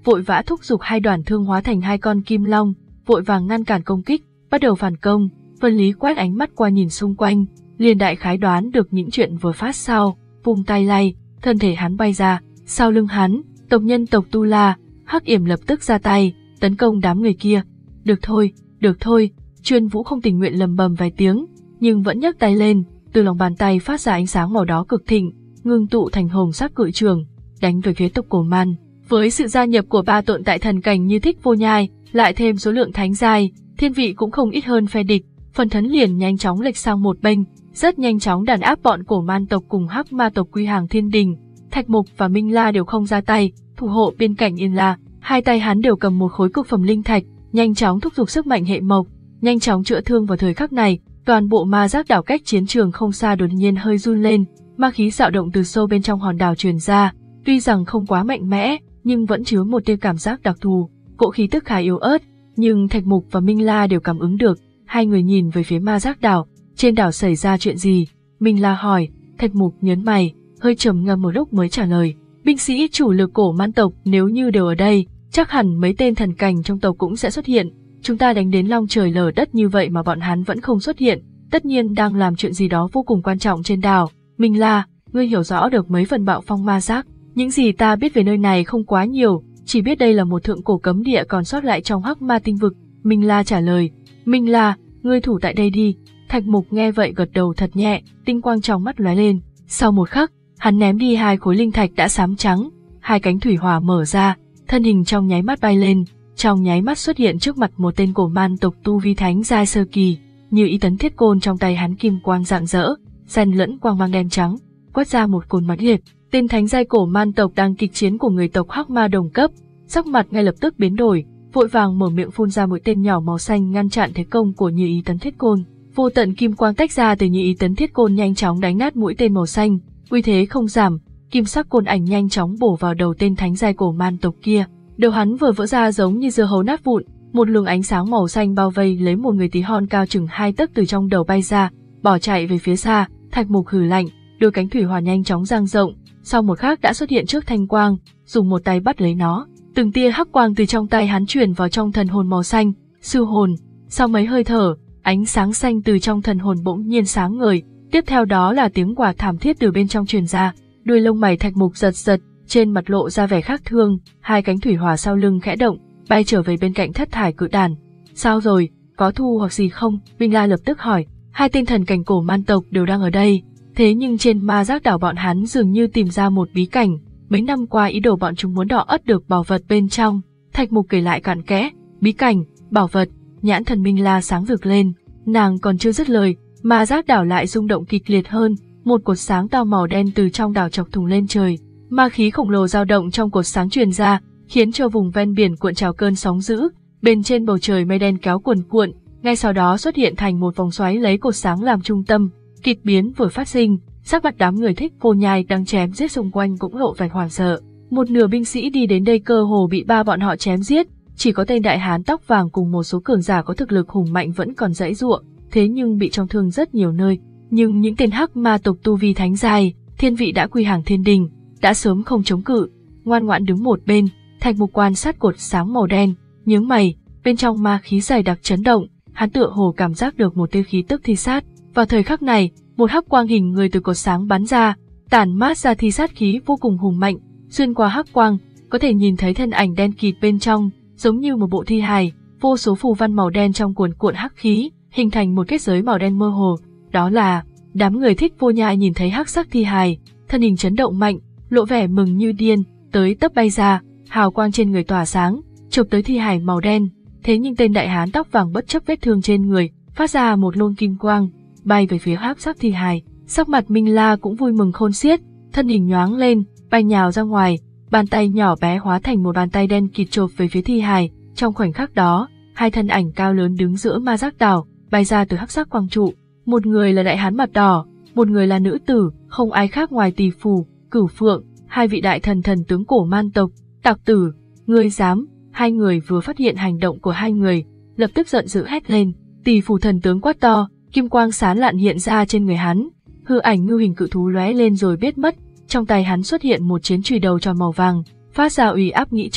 vội vã thúc giục hai đoàn thương hóa thành hai con kim long, vội vàng ngăn cản công kích, bắt đầu phản công. Vân Lý quét ánh mắt qua nhìn xung quanh, liền đại khái đoán được những chuyện vừa phát sau, vung tay lay, thân thể hắn bay ra, sau lưng hắn, tộc nhân tộc Tu La, Hắc Yểm lập tức ra tay, tấn công đám người kia. Được thôi, được thôi, Chuyên Vũ không tình nguyện lầm bầm vài tiếng, nhưng vẫn nhấc tay lên, từ lòng bàn tay phát ra ánh sáng màu đỏ cực thịnh, ngưng tụ thành hồng sắc cự trường, đánh về phía tộc Cổ Man. Với sự gia nhập của ba tồn tại thần cảnh như Thích Vô Nhai, lại thêm số lượng thánh giai, thiên vị cũng không ít hơn phe địch, phần thấn liền nhanh chóng lệch sang một bên, rất nhanh chóng đàn áp bọn Cổ Man tộc cùng Hắc Ma tộc quy hàng thiên đình. Thạch Mục và Minh La đều không ra tay, thủ hộ bên cạnh Yên La, hai tay hắn đều cầm một khối cực phẩm linh thạch, nhanh chóng thúc giục sức mạnh hệ mộc, nhanh chóng chữa thương. Vào thời khắc này, toàn bộ ma giác đảo cách chiến trường không xa đột nhiên hơi run lên, ma khí dao động từ sâu bên trong hòn đảo truyền ra, tuy rằng không quá mạnh mẽ, nhưng vẫn chứa một tia cảm giác đặc thù, cỗ khí tức khá yếu ớt, nhưng Thạch Mục và Minh La đều cảm ứng được. Hai người nhìn về phía ma giác đảo, trên đảo xảy ra chuyện gì? Minh La hỏi. Thạch Mục nhớn mày, hơi trầm ngâm một lúc mới trả lời, binh sĩ chủ lực Cổ Man tộc nếu như đều ở đây, chắc hẳn mấy tên thần cảnh trong tộc cũng sẽ xuất hiện. Chúng ta đánh đến long trời lở đất như vậy mà bọn hắn vẫn không xuất hiện, tất nhiên đang làm chuyện gì đó vô cùng quan trọng trên đảo. Minh La, ngươi hiểu rõ được mấy phần bạo phong ma giác? Những gì ta biết về nơi này không quá nhiều, chỉ biết đây là một thượng cổ cấm địa còn sót lại trong Hắc Ma tinh vực. Minh La trả lời. Minh La, ngươi thủ tại đây đi. Thạch Mục nghe vậy gật đầu thật nhẹ, tinh quang trong mắt lóe lên. Sau một khắc, hắn ném đi hai khối linh thạch đã xám trắng, hai cánh thủy hỏa mở ra, thân hình trong nháy mắt bay lên, trong nháy mắt xuất hiện trước mặt một tên Cổ Man tộc tu vi thánh giai sơ kỳ. Như ý tấn thiết côn trong tay hắn kim quang rạng rỡ, xen lẫn quang mang đen trắng, quét ra một côn mãnh liệt. Tên thánh giai Cổ Man tộc đang kịch chiến của người tộc Hắc Ma đồng cấp, sắc mặt ngay lập tức biến đổi, vội vàng mở miệng phun ra mũi tên nhỏ màu xanh ngăn chặn thế công của Như ý tấn thiết côn. Vô tận kim quang tách ra từ Như ý tấn thiết côn nhanh chóng đánh nát mũi tên màu xanh, uy thế không giảm, kim sắc côn ảnh nhanh chóng bổ vào đầu tên thánh giai Cổ Man tộc kia. Đầu hắn vừa vỡ ra giống như dưa hấu nát vụn, một luồng ánh sáng màu xanh bao vây lấy một người tí hon cao chừng hai tấc từ trong đầu bay ra, bỏ chạy về phía xa. Thạch Mục hừ lạnh, đôi cánh thủy hỏa nhanh chóng dang rộng, sau một khắc đã xuất hiện trước thanh quang, dùng một tay bắt lấy nó. Từng tia hắc quang từ trong tay hắn truyền vào trong thần hồn màu xanh, sư hồn. Sau mấy hơi thở, ánh sáng xanh từ trong thần hồn bỗng nhiên sáng ngời, tiếp theo đó là tiếng quả thảm thiết từ bên trong truyền ra. Đuôi lông mày Thạch Mục giật giật, trên mặt lộ ra vẻ khác thương, hai cánh thủy hỏa sau lưng khẽ động, bay trở về bên cạnh thất thải cự đàn. Sao rồi, có thu hoạch gì không? Minh La lập tức hỏi. Hai tên thần cảnh Cổ Man tộc đều đang ở đây, thế nhưng trên ma giác đảo bọn hắn dường như tìm ra một bí cảnh, mấy năm qua ý đồ bọn chúng muốn đọ ất được bảo vật bên trong. Thạch Mục kể lại cặn kẽ. Bí cảnh, bảo vật. Nhãn thần Minh La sáng rực lên, nàng còn chưa dứt lời, ma giác đảo lại rung động kịch liệt hơn, một cột sáng to màu đen từ trong đảo chọc thùng lên trời. Ma khí khổng lồ dao động trong cột sáng truyền ra, khiến cho vùng ven biển cuộn trào cơn sóng dữ, bên trên bầu trời mây đen kéo cuồn cuộn, ngay sau đó xuất hiện thành một vòng xoáy lấy cột sáng làm trung tâm. Kịch biến vừa phát sinh, sắc mặt đám người Thích Vô Nhai đang chém giết xung quanh cũng lộ vẻ hoảng sợ. Một nửa binh sĩ đi đến đây cơ hồ bị ba bọn họ chém giết, chỉ có tên đại hán tóc vàng cùng một số cường giả có thực lực hùng mạnh vẫn còn giãy giụa, thế nhưng bị trọng thương rất nhiều nơi. Nhưng những tên Hắc Ma tộc tu vi thánh giai, thiên vị đã quy hàng thiên đình, đã sớm không chống cự, ngoan ngoãn đứng một bên. Thạch Mục quan sát cột sáng màu đen, nhướng mày, bên trong ma khí dày đặc chấn động, hắn tựa hồ cảm giác được một tia khí tức thi sát. Vào thời khắc này, một hắc quang hình người từ cột sáng bắn ra, tản mát ra thi sát khí vô cùng hùng mạnh, xuyên qua hắc quang, có thể nhìn thấy thân ảnh đen kịt bên trong, giống như một bộ thi hài, vô số phù văn màu đen trong cuồn cuộn hắc khí, hình thành một kết giới màu đen mơ hồ. Đó là, đám người Thích Vô Nhai nhìn thấy hắc sắc thi hài, thân hình chấn động mạnh, lộ vẻ mừng như điên, tới tấp bay ra, hào quang trên người tỏa sáng, chụp tới thi hài màu đen. Thế nhưng tên đại hán tóc vàng bất chấp vết thương trên người, phát ra một luồng kim quang, bay về phía hắc sắc thi hài. Sắc mặt Minh La cũng vui mừng khôn xiết, thân hình nhoáng lên, bay nhào ra ngoài, bàn tay nhỏ bé hóa thành một bàn tay đen kịt chộp về phía thi hài. Trong khoảnh khắc đó, hai thân ảnh cao lớn đứng giữa ma giác đảo, bay ra từ hắc sắc quang trụ. Một người là đại hán mặt đỏ, một người là nữ tử, không ai khác ngoài Tỳ Phù, Cửu Phượng, hai vị đại thần thần tướng Cổ Man tộc. Tặc tử, ngươi dám? Hai người vừa phát hiện hành động của hai người, lập tức giận dữ hét lên. Tỳ Phù thần tướng quát to, kim quang sáng lạn hiện ra trên người hắn, hư ảnh ngưu hình cự thú lóe lên rồi biến mất. Trong tay hắn xuất hiện một chiến chùy đầu tròn màu vàng, phát ra uy áp nghĩ trời.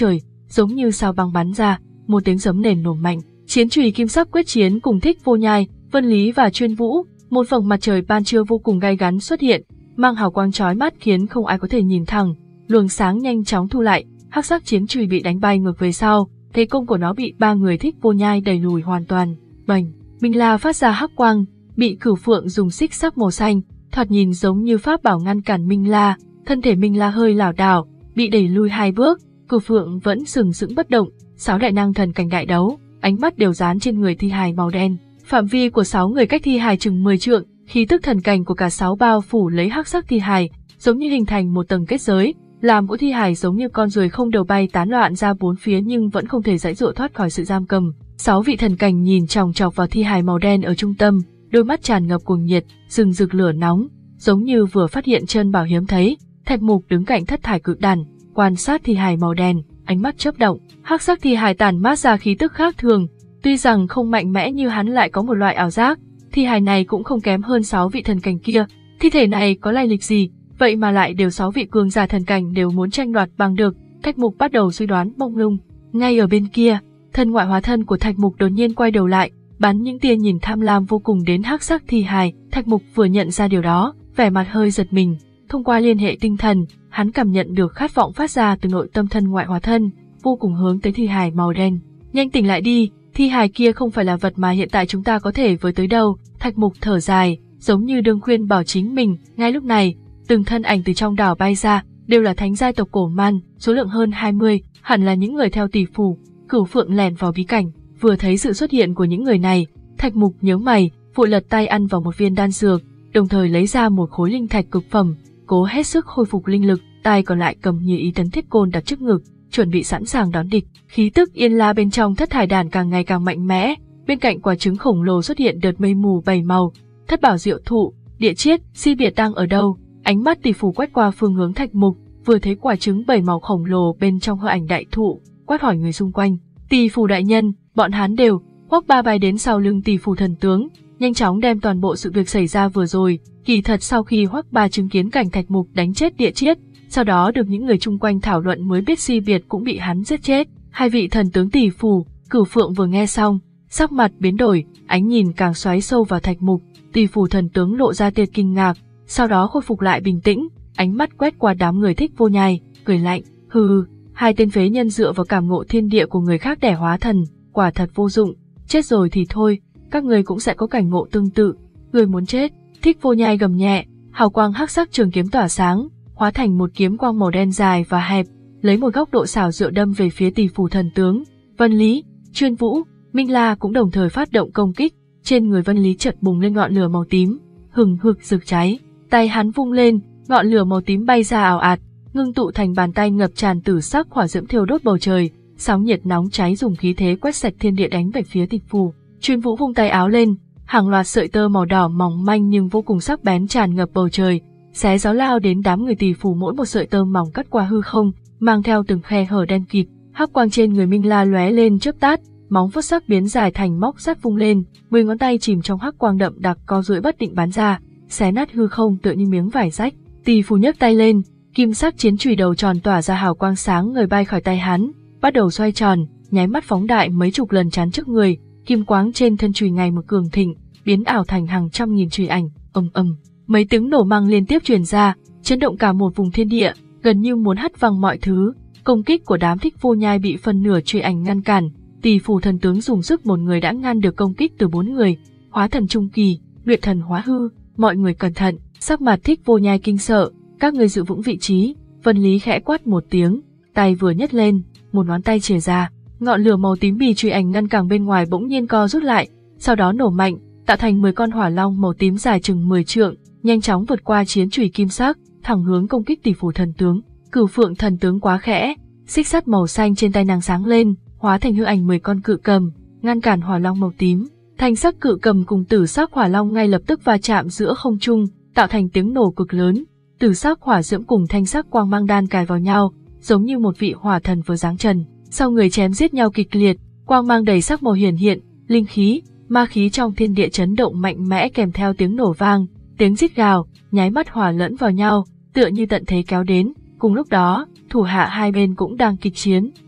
giống như sao băng bắn ra, một tiếng sấm nền nổ mạnh. Chiến chùy kim sắc quyết chiến cùng Thích Vô Nhai, Vân Lý và Chuyên Vũ, một vầng mặt trời ban trưa vô cùng gay gắn xuất hiện, mang hào quang chói mắt khiến không ai có thể nhìn thẳng. Luồng sáng nhanh chóng thu lại, hắc sắc chiến chùy bị đánh bay ngược về sau, thế công của nó bị ba người Thích Vô Nhai đẩy lùi hoàn toàn. Bành, Minh La phát ra hắc quang, bị Cửu Phượng dùng xích sắc màu xanh, thoạt nhìn giống như pháp bảo ngăn cản Minh La, thân thể Minh La hơi lảo đảo, bị đẩy lùi hai bước. Cửu Phượng vẫn sừng sững bất động. Sáu đại năng thần cảnh đại đấu, ánh mắt đều dán trên người thi hài màu đen. Phạm vi của sáu người cách thi hài chừng mười trượng, khí tức thần cảnh của cả sáu bao phủ lấy hắc sắc thi hài, giống như hình thành một tầng kết giới, làm mỗi thi hài giống như con ruồi không đầu bay tán loạn ra bốn phía nhưng vẫn không thể giãy giụa thoát khỏi sự giam cầm. Sáu vị thần cảnh nhìn chòng chọc vào thi hài màu đen ở trung tâm, đôi mắt tràn ngập cuồng nhiệt, rừng rực lửa nóng, giống như vừa phát hiện chân bảo hiếm thấy. Thạch Mục đứng cạnh thất thải cự đàn, quan sát thi hài màu đen, ánh mắt chớp động. Hắc sắc thi hài tản mát ra khí tức khác thường, tuy rằng không mạnh mẽ như hắn lại có một loại ảo giác, thi hài này cũng không kém hơn sáu vị thần cảnh kia. Thi thể này có lai lịch gì, vậy mà lại đều sáu vị cường giả thần cảnh đều muốn tranh đoạt bằng được. Thạch Mục bắt đầu suy đoán mông lung. Ngay ở bên kia, thân ngoại hóa thân của Thạch Mục đột nhiên quay đầu lại, bắn những tia nhìn tham lam vô cùng đến hắc sắc thi hài. Thạch Mục vừa nhận ra điều đó, vẻ mặt hơi giật mình. Thông qua liên hệ tinh thần, hắn cảm nhận được khát vọng phát ra từ nội tâm thân ngoại hóa thân, vô cùng hướng tới thi hài màu đen. Nhanh tỉnh lại đi, thi hài kia không phải là vật mà hiện tại chúng ta có thể với tới đâu. Thạch Mục thở dài, giống như đương khuyên bảo chính mình. Ngay lúc này, từng thân ảnh từ trong đảo bay ra, đều là thánh giai tộc cổ man, số lượng hơn hai mươi, hẳn là những người theo tỷ phù. Cửu Phượng lẻn vào bí cảnh, vừa thấy sự xuất hiện của những người này, Thạch Mục nhướng mày, vội lật tay ăn vào một viên đan dược, đồng thời lấy ra một khối linh thạch cực phẩm, cố hết sức khôi phục linh lực, tay còn lại cầm như ý tấn thiết côn đặt trước ngực, chuẩn bị sẵn sàng đón địch. Khí tức yên la bên trong thất thải đàn càng ngày càng mạnh mẽ, bên cạnh quả trứng khổng lồ xuất hiện đợt mây mù bảy màu. Thất bảo diệu thụ, địa chiết, si biệt đang ở đâu? Ánh mắt tỷ phù quét qua phương hướng Thạch Mục, vừa thấy quả trứng bảy màu khổng lồ bên trong hư ảnh đại thụ, quát hỏi người xung quanh. Tỷ phù đại nhân, bọn hắn đều. Hoắc Ba bay đến sau lưng tỷ phù thần tướng, nhanh chóng đem toàn bộ sự việc xảy ra vừa rồi. Kỳ thật sau khi Hoắc Ba chứng kiến cảnh Thạch Mục đánh chết địa chiết, sau đó được những người chung quanh thảo luận mới biết si biệt cũng bị hắn giết chết. Hai vị thần tướng tỷ phù, Cửu Phượng vừa nghe xong, sắc mặt biến đổi, ánh nhìn càng xoáy sâu vào Thạch Mục. Tỷ phù thần tướng lộ ra tia kinh ngạc, sau đó khôi phục lại bình tĩnh, ánh mắt quét qua đám người Thích Vô Nhai, cười lạnh, hừ, hai tên phế nhân dựa vào cảm ngộ thiên địa của người khác để hóa thần, quả thật vô dụng, chết rồi thì thôi, các người cũng sẽ có cảnh ngộ tương tự. Người muốn chết? Thích Vô Nhai gầm nhẹ, hào quang hắc sắc trường kiếm tỏa sáng, hóa thành một kiếm quang màu đen dài và hẹp, lấy một góc độ xảo diệu đâm về phía tỷ phù thần tướng. Vân Lý, Chuyên Vũ, Minh La cũng đồng thời phát động công kích, trên người Vân Lý chợt bùng lên ngọn lửa màu tím, hừng hực rực cháy, tay hắn vung lên, ngọn lửa màu tím bay ra ảo ạt, ngưng tụ thành bàn tay ngập tràn tử sắc hỏa diễm thiêu đốt bầu trời, sóng nhiệt nóng cháy dùng khí thế quét sạch thiên địa đánh về phía tỷ phù. Chuyên Vũ vung tay áo lên, hàng loạt sợi tơ màu đỏ mỏng manh nhưng vô cùng sắc bén tràn ngập bầu trời, xé gió lao đến đám người tỷ phù, mỗi một sợi tơ mỏng cắt qua hư không, mang theo từng khe hở đen kịt. Hắc quang trên người Minh La lóe lên chớp tát, móng vuốt sắc biến dài thành móc sắt vung lên, mười ngón tay chìm trong hắc quang đậm đặc co duỗi bất định bắn ra, xé nát hư không tựa như miếng vải rách. Tỷ phù nhấc tay lên, kim sắc chiến chùy đầu tròn tỏa ra hào quang sáng ngời bay khỏi tay hắn, bắt đầu xoay tròn, nháy mắt phóng đại mấy chục lần chắn trước người, kim quáng trên thân chùy ngày một cường thịnh, biến ảo thành hàng trăm nghìn chùy ảnh. Ầm ầm, mấy tiếng nổ mang liên tiếp truyền ra, chấn động cả một vùng thiên địa, gần như muốn hất văng mọi thứ. Công kích của đám Thích Vô Nhai bị phần nửa chùy ảnh ngăn cản, tỷ phù thần tướng dùng sức một người đã ngăn được công kích từ bốn người. Hóa thần trung kỳ, luyện thần hóa hư, mọi người cẩn thận. Sắc mặt Thích Vô Nhai kinh sợ, các người giữ vững vị trí. Vân Lý khẽ quát một tiếng, tay vừa nhấc lên, một ngón tay chìa ra, ngọn lửa màu tím bị chùy ảnh ngăn cản bên ngoài bỗng nhiên co rút lại, sau đó nổ mạnh, tạo thành mười con hỏa long màu tím dài chừng mười trượng, nhanh chóng vượt qua chiến chùy kim sắc, thẳng hướng công kích tỷ phù thần tướng. Cửu Phượng thần tướng quá khẽ, xích sắt màu xanh trên tay nàng sáng lên, hóa thành hư ảnh mười con cự cầm, ngăn cản hỏa long màu tím. Thanh sắc cự cầm cùng tử sắc hỏa long ngay lập tức va chạm giữa không trung, tạo thành tiếng nổ cực lớn. Tử sắc hỏa diễm cùng thanh sắc quang mang đan cài vào nhau, giống như một vị hỏa thần vừa giáng trần. Sau người chém giết nhau kịch liệt, quang mang đầy sắc màu hiển hiện, linh khí, ma khí trong thiên địa chấn động mạnh mẽ kèm theo tiếng nổ vang, tiếng rít gào, nháy mắt hòa lẫn vào nhau, tựa như tận thế kéo đến. Cùng lúc đó, thủ hạ hai bên cũng đang kịch chiến,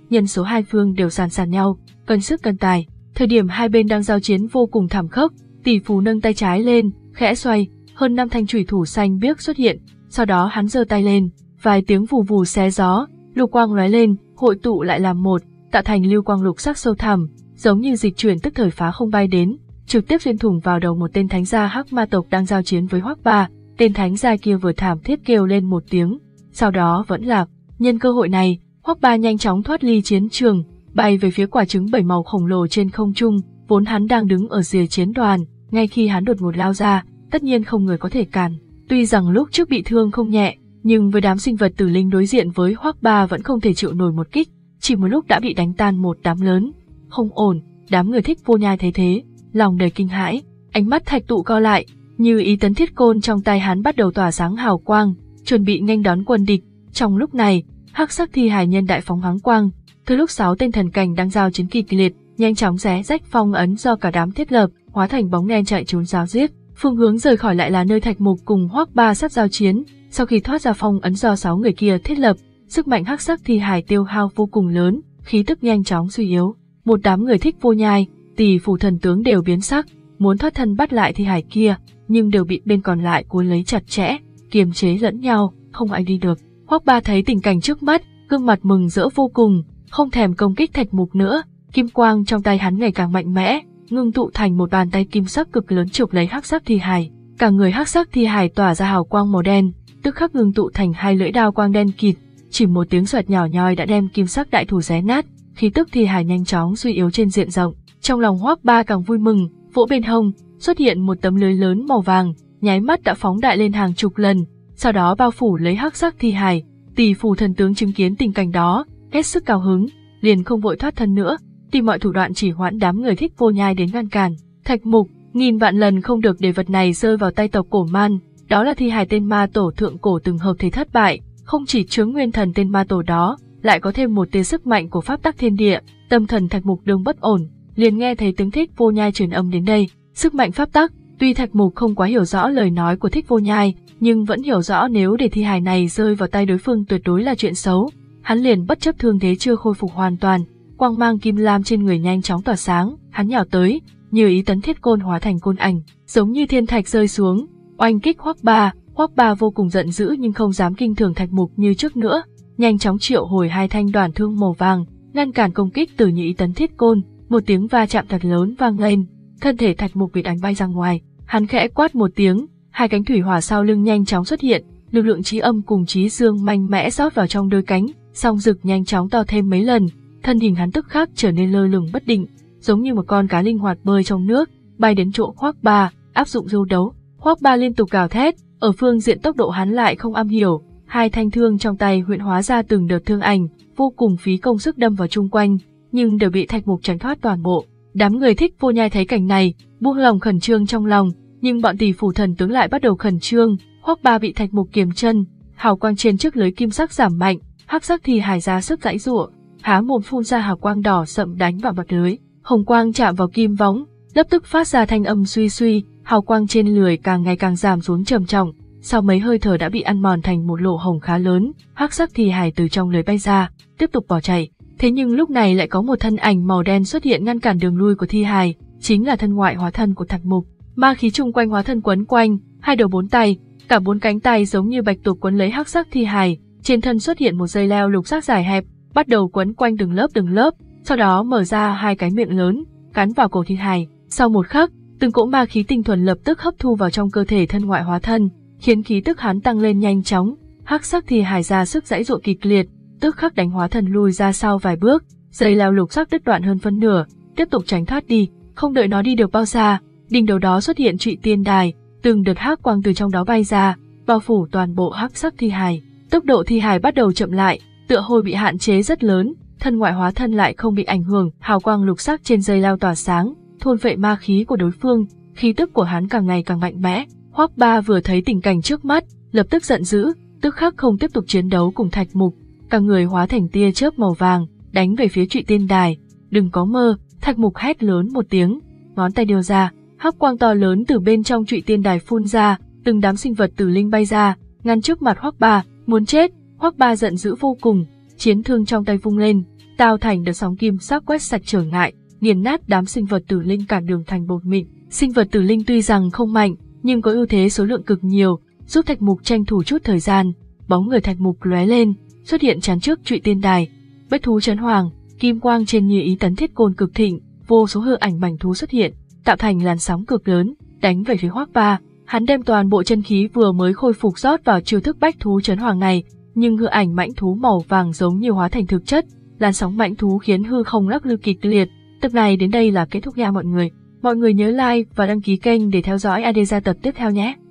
nhân số hai phương đều sàn sàn nhau, cân sức cân tài. Thời điểm hai bên đang giao chiến vô cùng thảm khốc, tỷ phú nâng tay trái lên, khẽ xoay, hơn năm thanh chủy thủ xanh biếc xuất hiện, sau đó hắn giơ tay lên, vài tiếng vù vù xé gió, lục quang lóe lên, hội tụ lại làm một, tạo thành lưu quang lục sắc sâu thẳm, giống như dịch chuyển tức thời phá không bay đến, trực tiếp xuyên thủng vào đầu một tên thánh gia Hắc Ma tộc đang giao chiến với Hoắc Ba. Tên thánh gia kia vừa thảm thiết kêu lên một tiếng, sau đó vẫn lạc. Nhân cơ hội này, Hoắc Ba nhanh chóng thoát ly chiến trường, bay về phía quả trứng bảy màu khổng lồ trên không trung, vốn hắn đang đứng ở rìa chiến đoàn, ngay khi hắn đột ngột lao ra, tất nhiên không người có thể cản. Tuy rằng lúc trước bị thương không nhẹ, nhưng với đám sinh vật tử linh đối diện với Hoắc Ba vẫn không thể chịu nổi một kích, chỉ một lúc đã bị đánh tan một đám lớn. Không ổn, đám người Thích Vô Nhai thấy thế, lòng đầy kinh hãi, ánh mắt Thạch Tụ co lại, như ý tấn thiết côn trong tay hắn bắt đầu tỏa sáng hào quang, chuẩn bị nghênh đón quân địch. Trong lúc này, hắc sắc thi hài nhân đại phóng háng quang, từ lúc sáu tên thần cảnh đang giao chiến kịch liệt, nhanh chóng xé rách phong ấn do cả đám thiết lập, hóa thành bóng đen chạy trốn ráo giết. Phương hướng rời khỏi lại là nơi Thạch Mục cùng Hoắc Ba sắp giao chiến. Sau khi thoát ra phong ấn do sáu người kia thiết lập, sức mạnh hắc sắc thi hài tiêu hao vô cùng lớn, khí tức nhanh chóng suy yếu. Một đám người Thích Vô Nhai, Tỷ Phù thần tướng đều biến sắc, muốn thoát thân bắt lại thi hài kia, nhưng đều bị bên còn lại cuốn lấy chặt chẽ, kiềm chế lẫn nhau, không ai đi được. Hoắc Ba thấy tình cảnh trước mắt, gương mặt mừng rỡ vô cùng, không thèm công kích Thạch Mục nữa, kim quang trong tay hắn ngày càng mạnh mẽ, ngưng tụ thành một bàn tay kim sắc cực lớn chụp lấy hắc sắc thi hài. Cả người hắc sắc thi hài tỏa ra hào quang màu đen, tức khắc ngưng tụ thành hai lưỡi đao quang đen kịt, chỉ một tiếng xoẹt nhỏ nhoi đã đem kim sắc đại thủ xé nát, khí tức thi hài nhanh chóng suy yếu trên diện rộng. Trong lòng Hoắc Ba càng vui mừng, vỗ bên hông, xuất hiện một tấm lưới lớn màu vàng, nháy mắt đã phóng đại lên hàng chục lần, sau đó bao phủ lấy hắc sắc thi hài. Tỷ Phù thần tướng chứng kiến tình cảnh đó, hết sức cao hứng, liền không vội thoát thân nữa, tìm mọi thủ đoạn chỉ hoãn đám người Thích Vô Nhai đến ngăn cản. Thạch Mục nghìn vạn lần không được để vật này rơi vào tay tộc Cổ Man, đó là thi hài tên ma tổ thượng cổ từng hợp thể thất bại, không chỉ chướng nguyên thần tên ma tổ đó, lại có thêm một tia sức mạnh của pháp tắc thiên địa. Tâm thần Thạch Mục đương bất ổn, liền nghe thấy tiếng Thích Vô Nhai truyền âm đến đây. Sức mạnh pháp tắc, tuy Thạch Mục không quá hiểu rõ lời nói của Thích Vô Nhai, nhưng vẫn hiểu rõ nếu để thi hài này rơi vào tay đối phương tuyệt đối là chuyện xấu. Hắn liền bất chấp thương thế chưa khôi phục hoàn toàn, quang mang kim lam trên người nhanh chóng tỏa sáng, hắn nhào tới, như ý tấn thiết côn hóa thành côn ảnh, giống như thiên thạch rơi xuống, oanh kích Hoắc Ba. Hoắc Ba vô cùng giận dữ nhưng không dám kinh thường Thạch Mục như trước nữa, nhanh chóng triệu hồi hai thanh đoàn thương màu vàng, ngăn cản công kích từ như ý tấn thiết côn. Một tiếng va chạm thật lớn vang lên, thân thể Thạch Mục bị đánh bay ra ngoài. Hắn khẽ quát một tiếng, hai cánh thủy hỏa sau lưng nhanh chóng xuất hiện, lực lượng trí âm cùng trí dương mạnh mẽ rót vào trong đôi cánh, song rực nhanh chóng to thêm mấy lần, thân hình hắn tức khắc trở nên lơ lửng bất định, giống như một con cá linh hoạt bơi trong nước, bay đến chỗ Hoắc Ba, áp dụng du đấu. Hoắc Ba liên tục gào thét, ở phương diện tốc độ hắn lại không am hiểu, hai thanh thương trong tay huyễn hóa ra từng đợt thương ảnh, vô cùng phí công sức đâm vào chung quanh, nhưng đều bị Thạch Mục tránh thoát toàn bộ. Đám người Thích Vô Nhai thấy cảnh này, buông lòng khẩn trương trong lòng, nhưng bọn Tỷ Phù thần tướng lại bắt đầu khẩn trương. Hoắc Ba bị Thạch Mục kiềm chân, hào quang trên chiếc lưới kim sắc giảm mạnh, hắc sắc thi hài ra sức giãy giụa, há mồm phun ra hào quang đỏ sậm đánh vào mặt lưới, hồng quang chạm vào kim võng, lập tức phát ra thanh âm suy suy, hào quang trên lưới càng ngày càng giảm xuống trầm trọng, sau mấy hơi thở đã bị ăn mòn thành một lỗ hổng khá lớn. Hắc sắc thi hài từ trong lưới bay ra, tiếp tục bỏ chạy. Thế nhưng lúc này lại có một thân ảnh màu đen xuất hiện ngăn cản đường lui của thi hài, chính là thân ngoại hóa thân của Thạch Mục. Ma khí chung quanh hóa thân quấn quanh, hai đầu bốn tay, cả bốn cánh tay giống như bạch tuộc quấn lấy hắc sắc thi hài, trên thân xuất hiện một dây leo lục sắc dài hẹp, bắt đầu quấn quanh từng lớp từng lớp, sau đó mở ra hai cái miệng lớn, cắn vào cổ thi hài. Sau một khắc, từng cỗ ma khí tinh thuần lập tức hấp thu vào trong cơ thể thân ngoại hóa thân, khiến khí tức hắn tăng lên nhanh chóng. Hắc sắc thi hài ra sức giãy giụa kịch liệt, tức khắc đánh hóa thân lui ra sau vài bước, dây leo lục sắc đứt đoạn hơn phân nửa, tiếp tục tránh thoát đi. Không đợi nó đi được bao xa, đỉnh đầu đó xuất hiện Trụy Tiên Đài, từng đợt hắc quang từ trong đó bay ra, bao phủ toàn bộ hắc sắc thi hài. Tốc độ thi hài bắt đầu chậm lại, tựa hồ bị hạn chế rất lớn, thân ngoại hóa thân lại không bị ảnh hưởng, hào quang lục sắc trên dây leo tỏa sáng, thôn phệ ma khí của đối phương, khí tức của hắn càng ngày càng mạnh mẽ. Hoắc Ba vừa thấy tình cảnh trước mắt, lập tức giận dữ, tức khắc không tiếp tục chiến đấu cùng Thạch Mục, cả người hóa thành tia chớp màu vàng, đánh về phía Trụy Tiên Đài. Đừng có mơ! Thạch Mục hét lớn một tiếng, ngón tay đưa ra, hắc quang to lớn từ bên trong Trụy Tiên Đài phun ra, từng đám sinh vật tử linh bay ra, ngăn trước mặt Hoắc Ba. Muốn chết! Hoắc Ba giận dữ vô cùng, chiến thương trong tay vung lên, tạo thành đợt sóng kim sắc quét sạch trở ngại, nghiền nát đám sinh vật tử linh cản đường thành bột mịn. Sinh vật tử linh tuy rằng không mạnh, nhưng có ưu thế số lượng cực nhiều, giúp Thạch Mục tranh thủ chút thời gian. Bóng người Thạch Mục lóe lên, xuất hiện chắn trước Trụy Tiên Đài. Bách thú chấn hoàng, kim quang trên như ý tấn thiết côn cực thịnh, vô số hư ảnh mảnh thú xuất hiện, tạo thành làn sóng cực lớn, đánh về phía Hoắc Ba. Hắn đem toàn bộ chân khí vừa mới khôi phục rót vào chiêu thức bách thú chấn hoàng này, nhưng hư ảnh mãnh thú màu vàng giống như hóa thành thực chất, làn sóng mãnh thú khiến hư không lắc lư kịch liệt. Tập này đến đây là kết thúc nha mọi người. Mọi người nhớ like và đăng ký kênh để theo dõi a đê gia tập tiếp theo nhé.